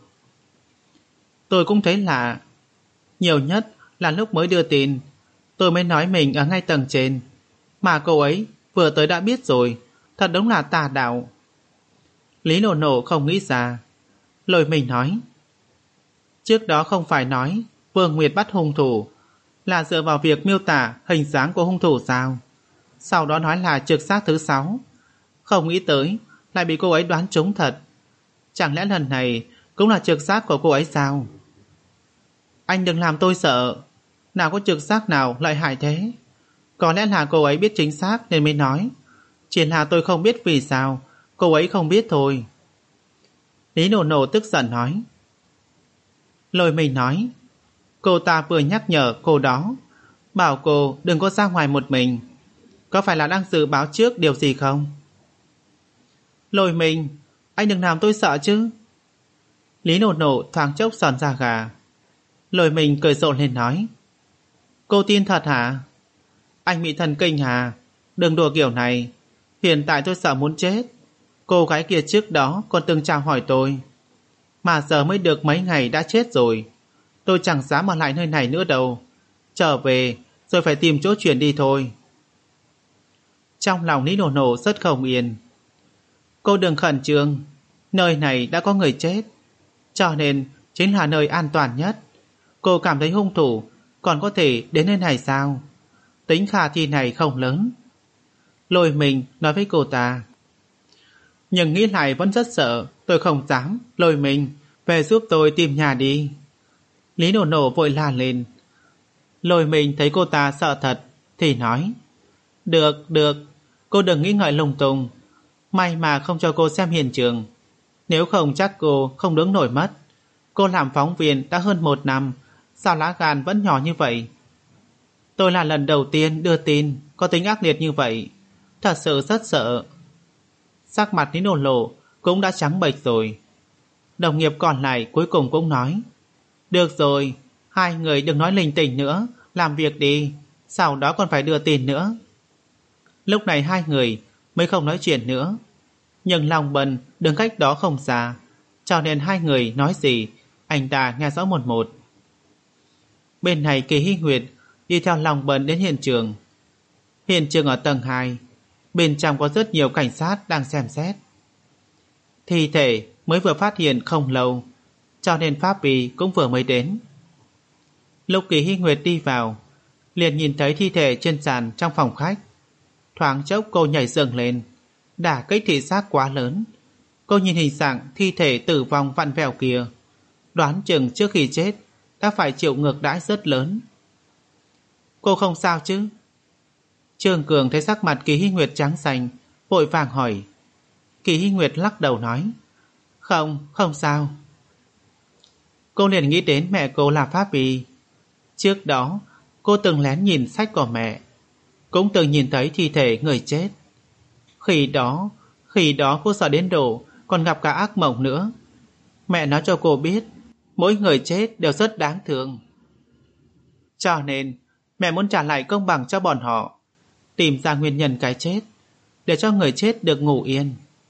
Tôi cũng thấy lạ, nhiều nhất là lúc mới đưa tin tôi mới nói mình ở ngay tầng trên, mà cô ấy vừa tới đã biết rồi, thật đúng là tà đạo. Lý Lộ Lộ không nghĩ ra. Lôi Minh nói, trước đó không phải nói Vương Nguyệt bắt hung thủ là dựa vào việc miêu tả hình dáng của hung thủ sao? Sau đó nói là trực giác thứ sáu, không nghĩ tới lại bị cô ấy đoán trúng thật. Chẳng lẽ lần này cũng là trực giác của cô ấy sao? Anh đừng làm tôi sợ, nào có trực giác nào lợi hại thế. Có lẽ là cô ấy biết chính xác nên mới nói, chỉ là tôi không biết vì sao cô ấy không biết thôi. Lý Nổ Nổ tức giận nói. Lôi Minh nói, cô ta vừa nhắc nhở cô đó, bảo cô đừng có ra ngoài một mình, có phải là đang dự báo trước điều gì không? Lôi Minh, anh đừng làm tôi sợ chứ. Lý Nổ Nổ thoáng chốc sờn da gà. Lôi Minh cười rộ lên nói, cô tin thật hả? Anh bị thần kinh hả? Đừng đùa kiểu này, hiện tại tôi sợ muốn chết. Cô gái kia trước đó còn từng chào hỏi tôi, mà giờ mới được mấy ngày đã chết rồi. Tôi chẳng dám ở lại nơi này nữa đâu, trở về rồi phải tìm chỗ chuyển đi thôi. Trong lòng Lý Nổ Nổ rất không yên. Cô đừng khẩn trương, nơi này đã có người chết, cho nên chính là nơi an toàn nhất. Cô cảm thấy hung thủ còn có thể đến nơi này sao? Tính khả thi này không lớn. Lôi Mình nói với cô ta. Nhưng nghĩ lại vẫn rất sợ, tôi không dám. Lôi Mình, về giúp tôi tìm nhà đi. Lý Nổ Nổ vội la lên. Lôi Mình thấy cô ta sợ thật thì nói, được, được, cô đừng nghĩ ngợi lung tung. May mà không cho cô xem hiện trường, nếu không chắc cô không đứng nổi mất. Cô làm phóng viên đã hơn một năm, sao lá gan vẫn nhỏ như vậy? Tôi là lần đầu tiên đưa tin có tính ác liệt như vậy, thật sự rất sợ. Sắc mặt Lý Nổ Lộ cũng đã trắng bệch rồi. Đồng nghiệp còn lại cuối cùng cũng nói, được rồi, hai người đừng nói linh tinh nữa, làm việc đi, sau đó còn phải đưa tin nữa. Lúc này hai người mới không nói chuyện nữa, nhưng Long Bân đứng cách đó không xa, cho nên hai người nói gì anh ta nghe rõ một một. Bên này Kỳ Hy Nguyệt đi theo Long Bân đến hiện trường. Hiện trường ở tầng hai, bên trong có rất nhiều cảnh sát đang xem xét. Thi thể mới vừa phát hiện không lâu, cho nên pháp y cũng vừa mới đến. Lúc Kỳ Hy Nguyệt đi vào, liền nhìn thấy thi thể trên sàn trong phòng khách. Thoáng chốc cô nhảy dựng lên, đả kích thị giác quá lớn. Cô nhìn hình dạng thi thể tử vong vặn vẹo kia, đoán chừng trước khi chết đã phải chịu ngược đãi rất lớn. Cô không sao chứ? Trương Cường thấy sắc mặt Kỳ Hy Nguyệt trắng xanh, vội vàng hỏi. Kỳ Hy Nguyệt lắc đầu nói, không, không sao. cô liền nghĩ đến mẹ cô là Pháp Y. Trước đó, cô từng lén nhìn sách của mẹ, cũng từng nhìn thấy thi thể người chết. Khi đó, khi đó cô sợ đến độ còn gặp cả ác mộng nữa. Mẹ nói cho cô biết, mỗi người chết đều rất đáng thương. Cho nên, mẹ muốn trả lại công bằng cho bọn họ, tìm ra nguyên nhân cái chết, để cho người chết được ngủ yên.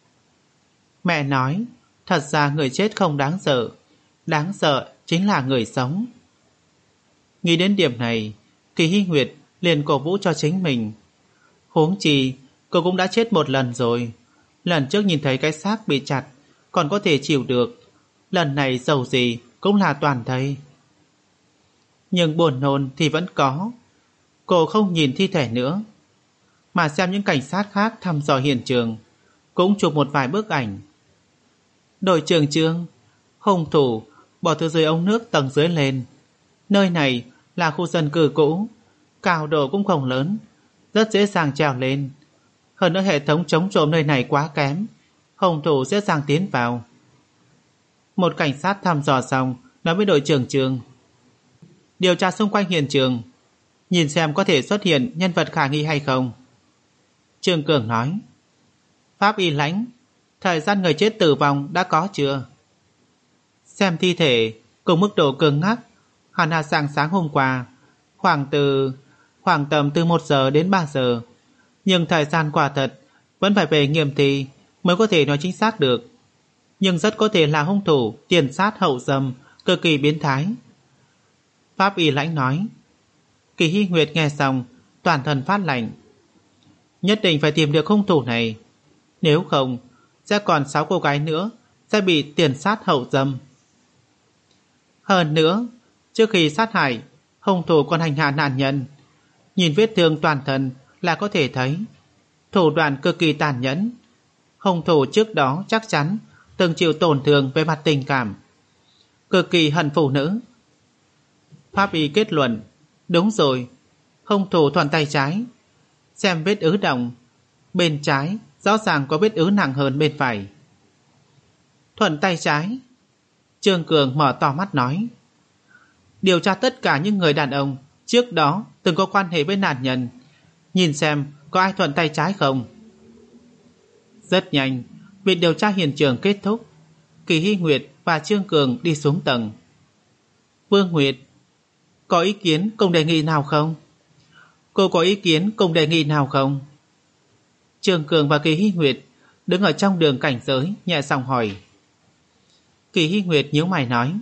Mẹ nói, thật ra người chết không đáng sợ, đáng sợ chính là người sống. Nghĩ đến điểm này, Kỳ Hy Nguyệt liền cổ vũ cho chính mình. Huống chi, cô cũng đã chết một lần rồi. Lần trước nhìn thấy cái xác bị chặt, còn có thể chịu được. Lần này dầu gì cũng là toàn thây. Nhưng buồn nôn thì vẫn có. Cô không nhìn thi thể nữa, mà xem những cảnh sát khác thăm dò hiện trường, cũng chụp một vài bức ảnh. Đội trưởng Trương, hung thủ bỏ từ dưới ống nước tầng dưới lên. Nơi này là khu dân cư cũ, cao độ cũng không lớn, rất dễ dàng trèo lên. Hơn nữa hệ thống chống trộm nơi này quá kém, hung thủ dễ dàng tiến vào. Một cảnh sát thăm dò xong nói với đội trưởng Trương, điều tra xung quanh hiện trường, nhìn xem có thể xuất hiện nhân vật khả nghi hay không. Trương Cường nói, Pháp Y Lãnh, thời gian người chết tử vong đã có chưa? Xem thi thể cùng mức độ cứng ngắc, hẳn là sáng sáng hôm qua, khoảng từ khoảng tầm từ một giờ đến ba giờ. Nhưng thời gian quả thật vẫn phải về nghiệm thi mới có thể nói chính xác được. Nhưng rất có thể là hung thủ tiền sát hậu dâm, cực kỳ biến thái. Pháp Y Lãnh nói. Kỳ Hy Nguyệt nghe xong, toàn thân phát lạnh. Nhất định phải tìm được hung thủ này, nếu không sẽ còn sáu cô gái nữa sẽ bị tiền sát hậu dâm. Hơn nữa, trước khi sát hại, hung thủ còn hành hạ nạn nhân. Nhìn vết thương toàn thân là có thể thấy thủ đoạn cực kỳ tàn nhẫn. Hung thủ trước đó chắc chắn từng chịu tổn thương về mặt tình cảm, cực kỳ hận phụ nữ. Pháp Y kết luận, đúng rồi, hung thủ thuận tay trái. Xem vết ứ động, bên trái rõ ràng có vết ứ nặng hơn bên phải. Thuận tay trái. Trương Cường mở to mắt nói, điều tra tất cả những người đàn ông trước đó từng có quan hệ với nạn nhân, nhìn xem có ai thuận tay trái không. Rất nhanh, việc điều tra hiện trường kết thúc. Kỳ Hy Nguyệt và Trương Cường đi xuống tầng. Vương Nguyệt, có ý kiến cùng đề nghị nào không? Cô có ý kiến cùng đề nghị nào không? Trương Cường và Kỳ Hy Nguyệt đứng ở trong đường cảnh giới nhẹ giọng hỏi. Kỳ Hy Nguyệt nhíu mày nói,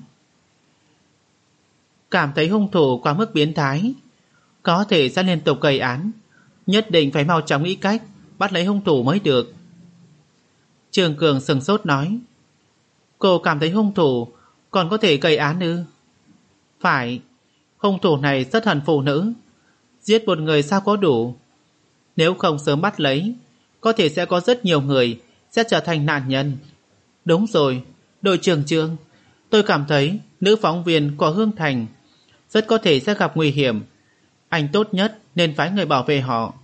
cảm thấy hung thủ quá mức biến thái, có thể sẽ liên tục gây án, nhất định phải mau chóng nghĩ cách bắt lấy hung thủ mới được. Trương Cường sừng sốt nói, cô cảm thấy hung thủ còn có thể gây án ư? Phải, hung thủ này rất hận phụ nữ, giết một người sao có đủ. Nếu không sớm bắt lấy, có thể sẽ có rất nhiều người sẽ trở thành nạn nhân. Đúng rồi, đội trưởng Trương, tôi cảm thấy nữ phóng viên của Hương Thành rất có thể sẽ gặp nguy hiểm. Anh tốt nhất nên phái người bảo vệ họ.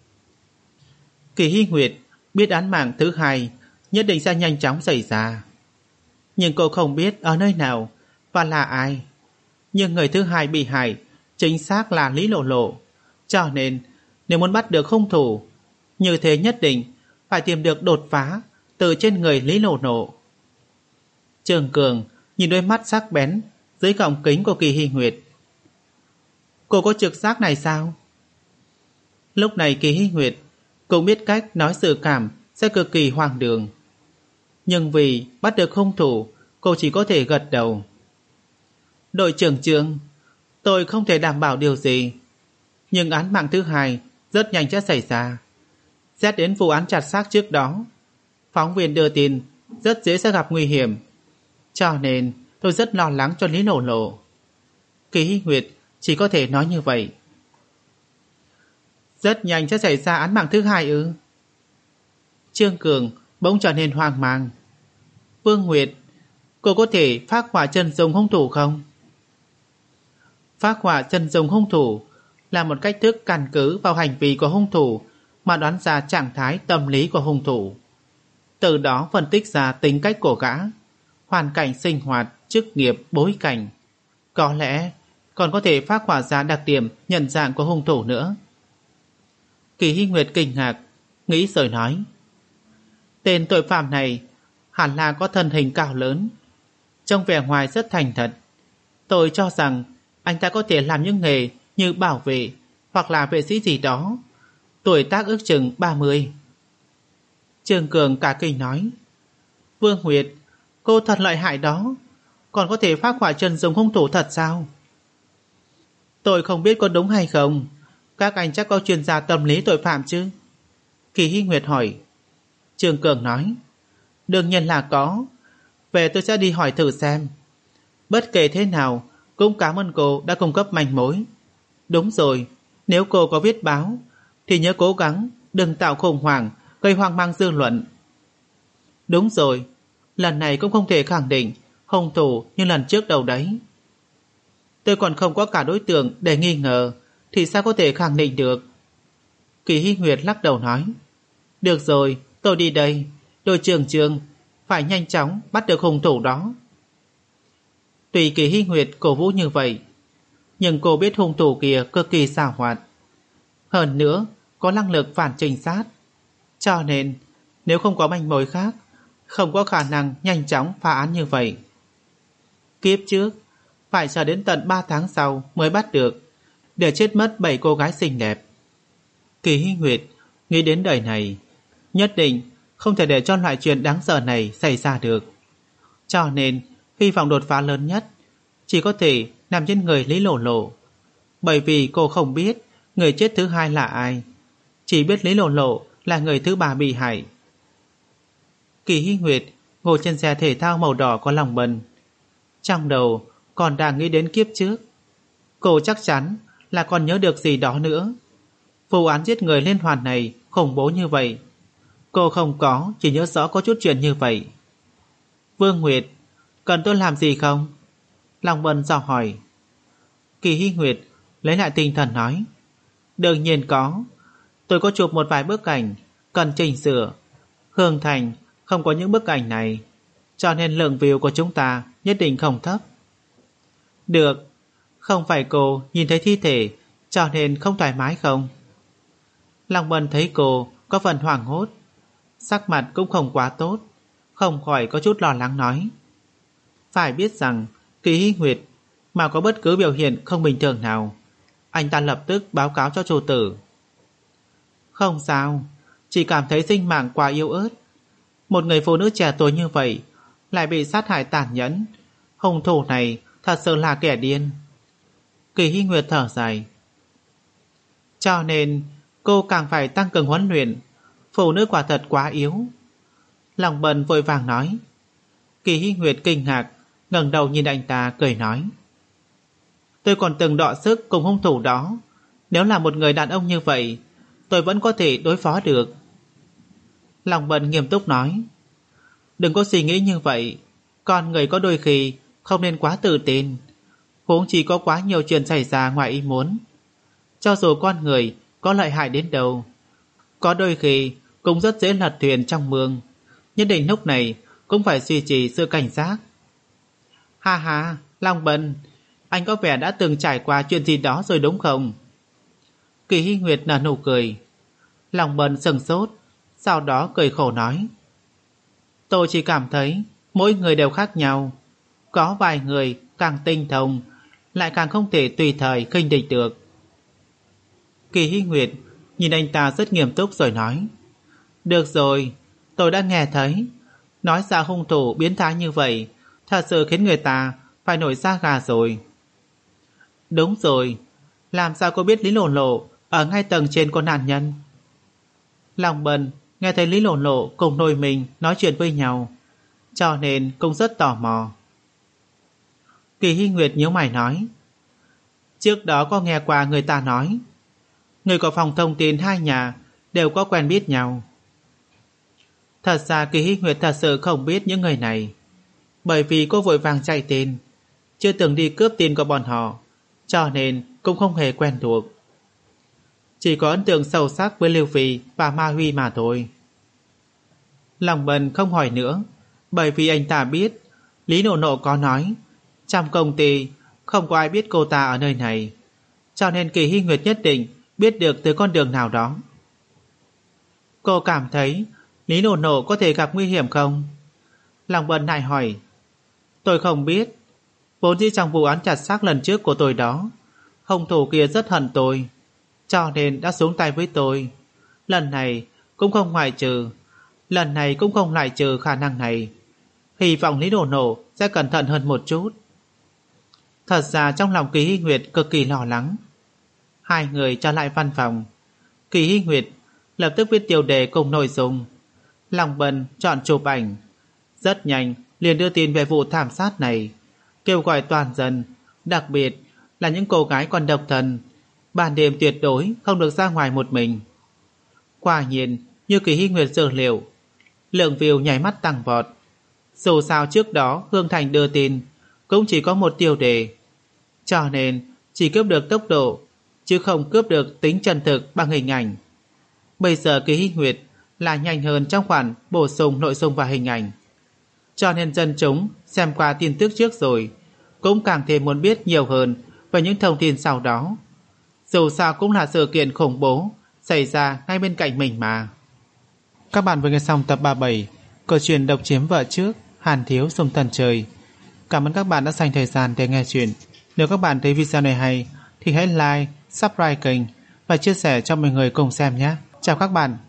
Kỳ Hy Nguyệt biết án mạng thứ hai nhất định sẽ nhanh chóng xảy ra, nhưng cô không biết ở nơi nào và là ai. Nhưng người thứ hai bị hại chính xác là Lý Lộ Lộ, cho nên nếu muốn bắt được hung thủ, như thế nhất định phải tìm được đột phá từ trên người Lý Lộ Lộ. Trương Cường nhìn đôi mắt sắc bén dưới gọng kính của Kỳ Hy Nguyệt. Cô có trực giác này sao? Lúc này Kỳ Hy Nguyệt cũng biết cách nói sự cảm sẽ cực kỳ hoang đường, nhưng vì bắt được hung thủ, cô chỉ có thể gật đầu. Đội trưởng Trương, tôi không thể đảm bảo điều gì, nhưng án mạng thứ hai rất nhanh sẽ xảy ra. Xét đến vụ án chặt xác trước đó, phóng viên đưa tin rất dễ sẽ gặp nguy hiểm, cho nên tôi rất lo lắng cho Lý Lộ Lộ. Kỳ Hy Nguyệt chỉ có thể nói như vậy. Rất nhanh sẽ xảy ra án mạng thứ hai ư? Trương Cường bỗng trở nên hoang mang. Vương Nguyệt, cô có thể phác họa chân dung hung thủ không? Phác họa chân dung hung thủ là một cách thức căn cứ vào hành vi của hung thủ mà đoán ra trạng thái tâm lý của hung thủ, từ đó phân tích ra tính cách của gã, hoàn cảnh sinh hoạt, chức nghiệp, bối cảnh. Có lẽ còn có thể phác họa ra đặc điểm nhận dạng của hung thủ nữa. Kỳ Hy Nguyệt kinh ngạc, nghĩ rồi nói: tên tội phạm này hẳn là có thân hình cao lớn, trông vẻ ngoài rất thành thật. Tôi cho rằng anh ta có thể làm những nghề như bảo vệ hoặc là vệ sĩ gì đó. Tuổi tác ước chừng ba mươi. Trương Cường cả kinh nói: Vương Nguyệt, cô thật lợi hại đó, còn có thể phác họa chân dung hung thủ thật sao? Tôi không biết có đúng hay không, các anh chắc có chuyên gia tâm lý tội phạm chứ? Kỳ Hy Nguyệt hỏi. Trương Cường nói: đương nhiên là có, về tôi sẽ đi hỏi thử xem. Bất kể thế nào cũng cảm ơn cô đã cung cấp manh mối. Đúng rồi, nếu cô có viết báo thì nhớ cố gắng đừng tạo khủng hoảng, gây hoang mang dư luận. Đúng rồi, lần này cũng không thể khẳng định hung thủ như lần trước đâu đấy. Tôi còn không có cả đối tượng để nghi ngờ, thì sao có thể khẳng định được? Kỳ Hy Nguyệt lắc đầu nói: được rồi, tôi đi đây. Đội trưởng Trương, phải nhanh chóng bắt được hung thủ đó. Tuy Kỳ Hy Nguyệt cổ vũ như vậy, nhưng cô biết hung thủ kia cực kỳ xảo hoạt, hơn nữa có năng lực phản trinh sát, cho nên nếu không có manh mối khác, không có khả năng nhanh chóng phá án như vậy. Kiếp trước phải chờ đến tận ba tháng sau mới bắt được, để chết mất bảy cô gái xinh đẹp. Kỳ Hy Nguyệt nghĩ đến đời này nhất định không thể để cho loại chuyện đáng sợ này xảy ra được, cho nên hy vọng đột phá lớn nhất chỉ có thể nằm trên người Lý Lộ Lộ. Bởi vì cô không biết người chết thứ hai là ai, chỉ biết Lý Lộ Lộ là người thứ ba bị hại. Kỳ Hy Nguyệt ngồi trên xe thể thao màu đỏ có lòng bần, trong đầu còn đang nghĩ đến kiếp trước. Cô chắc chắn là còn nhớ được gì đó nữa. Vụ án giết người liên hoàn này khủng bố như vậy, cô không có, chỉ nhớ rõ có chút chuyện như vậy. Vương Nguyệt, cần tôi làm gì không? Long Bân dò hỏi. Kỳ Hy Nguyệt lấy lại tinh thần nói: đương nhiên có. Tôi có chụp một vài bức ảnh cần chỉnh sửa. Hương Thành không có những bức ảnh này, cho nên lượng view của chúng ta nhất định không thấp. Được, không phải cô nhìn thấy thi thể cho nên không thoải mái không? Long Bân thấy cô có phần hoảng hốt, sắc mặt cũng không quá tốt, không khỏi có chút lo lắng nói. Phải biết rằng Kỳ Hy Nguyệt mà có bất cứ biểu hiện không bình thường nào, anh ta lập tức báo cáo cho chủ tử. Không sao, chỉ cảm thấy sinh mạng quá yếu ớt. Một người phụ nữ trẻ tuổi như vậy lại bị sát hại tàn nhẫn, hung thủ này thật sự là kẻ điên. Kỳ Hy Nguyệt thở dài. Cho nên cô càng phải tăng cường huấn luyện. Phụ nữ quả thật quá yếu. Lòng Bần vội vàng nói. Kỳ Hy Nguyệt kinh ngạc, ngẩng đầu nhìn anh ta cười nói: tôi còn từng đọ sức cùng hung thủ đó. Nếu là một người đàn ông như vậy, tôi vẫn có thể đối phó được. Lòng Bần nghiêm túc nói: đừng có suy nghĩ như vậy. Con người có đôi khi không nên quá tự tin, huống chỉ có quá nhiều chuyện xảy ra ngoài ý muốn. Cho dù con người có lợi hại đến đâu, có đôi khi cũng rất dễ lật thuyền trong mương. Nhất định lúc này cũng phải duy trì sự cảnh giác. Ha ha, Long Bân, anh có vẻ đã từng trải qua chuyện gì đó rồi đúng không? Kỳ Hy Nguyệt nở nụ cười. Long Bân sừng sốt, sau đó cười khổ nói: tôi chỉ cảm thấy mỗi người đều khác nhau. Có vài người càng tinh thông, lại càng không thể tùy thời khinh địch được. Kỳ Hy Nguyệt nhìn anh ta rất nghiêm túc rồi nói: được rồi, tôi đã nghe thấy. Nói ra hung thủ biến thái như vậy thật sự khiến người ta phải nổi da gà rồi. Đúng rồi, làm sao cô biết Lý Lộ Lộ ở ngay tầng trên của nạn nhân? Lòng Bần nghe thấy Lý Lộ Lộ cùng nôi mình nói chuyện với nhau, cho nên cũng rất tò mò. Kỳ Hy Nguyệt nhíu mày nói: trước đó có nghe qua người ta nói người của phòng thông tin hai nhà đều có quen biết nhau. Thật ra Kỳ Hy Nguyệt thật sự không biết những người này, bởi vì cô vội vàng chạy tin, chưa từng đi cướp tin của bọn họ, cho nên cũng không hề quen thuộc. Chỉ có ấn tượng sâu sắc với Lưu Phi và Ma Huy mà thôi. Lòng Bần không hỏi nữa, bởi vì anh ta biết Lý Nộ Nộ có nói, trong công ty không có ai biết cô ta ở nơi này, cho nên Kỳ Hy Nguyệt nhất định biết được tới con đường nào đó. Cô cảm thấy Lý Nộ Nộ có thể gặp nguy hiểm không? Lòng Bân lại hỏi. Tôi không biết. Vốn dĩ trong vụ án chặt xác lần trước của tôi đó, hung thủ kia rất hận tôi, cho nên đã xuống tay với tôi. Lần này cũng không ngoại trừ, lần này cũng không loại trừ khả năng này. Hy vọng Lý Nộ Nộ sẽ cẩn thận hơn một chút. Thật ra trong lòng Kỳ Hy Nguyệt cực kỳ lo lắng. Hai người trở lại văn phòng. Kỳ Hy Nguyệt lập tức viết tiêu đề cùng nội dung. Lòng Bân chọn chụp ảnh. Rất nhanh liền đưa tin về vụ thảm sát này, kêu gọi toàn dân, đặc biệt là những cô gái còn độc thân, ban đêm tuyệt đối không được ra ngoài một mình. Quả nhiên như Kỳ Hy Nguyệt dự liệu, lượng view nhảy mắt tăng vọt. Dù sao trước đó Hương Thành đưa tin cũng chỉ có một tiêu đề, cho nên chỉ cướp được tốc độ, chứ không cướp được tính chân thực bằng hình ảnh. Bây giờ Kỳ Hy Nguyệt là nhanh hơn trong khoản bổ sung nội dung và hình ảnh, cho nên dân chúng xem qua tin tức trước rồi cũng càng thêm muốn biết nhiều hơn về những thông tin sau đó. Dù sao cũng là sự kiện khủng bố xảy ra ngay bên cạnh mình mà. Các bạn vừa nghe xong tập ba mươi bảy câu chuyện độc chiếm vợ trước Hàn Thiếu Sông Tần Trời. Cảm ơn các bạn đã dành thời gian để nghe chuyện. Nếu các bạn thấy video này hay thì hãy like, subscribe kênh và chia sẻ cho mọi người cùng xem nhé. Chào các bạn.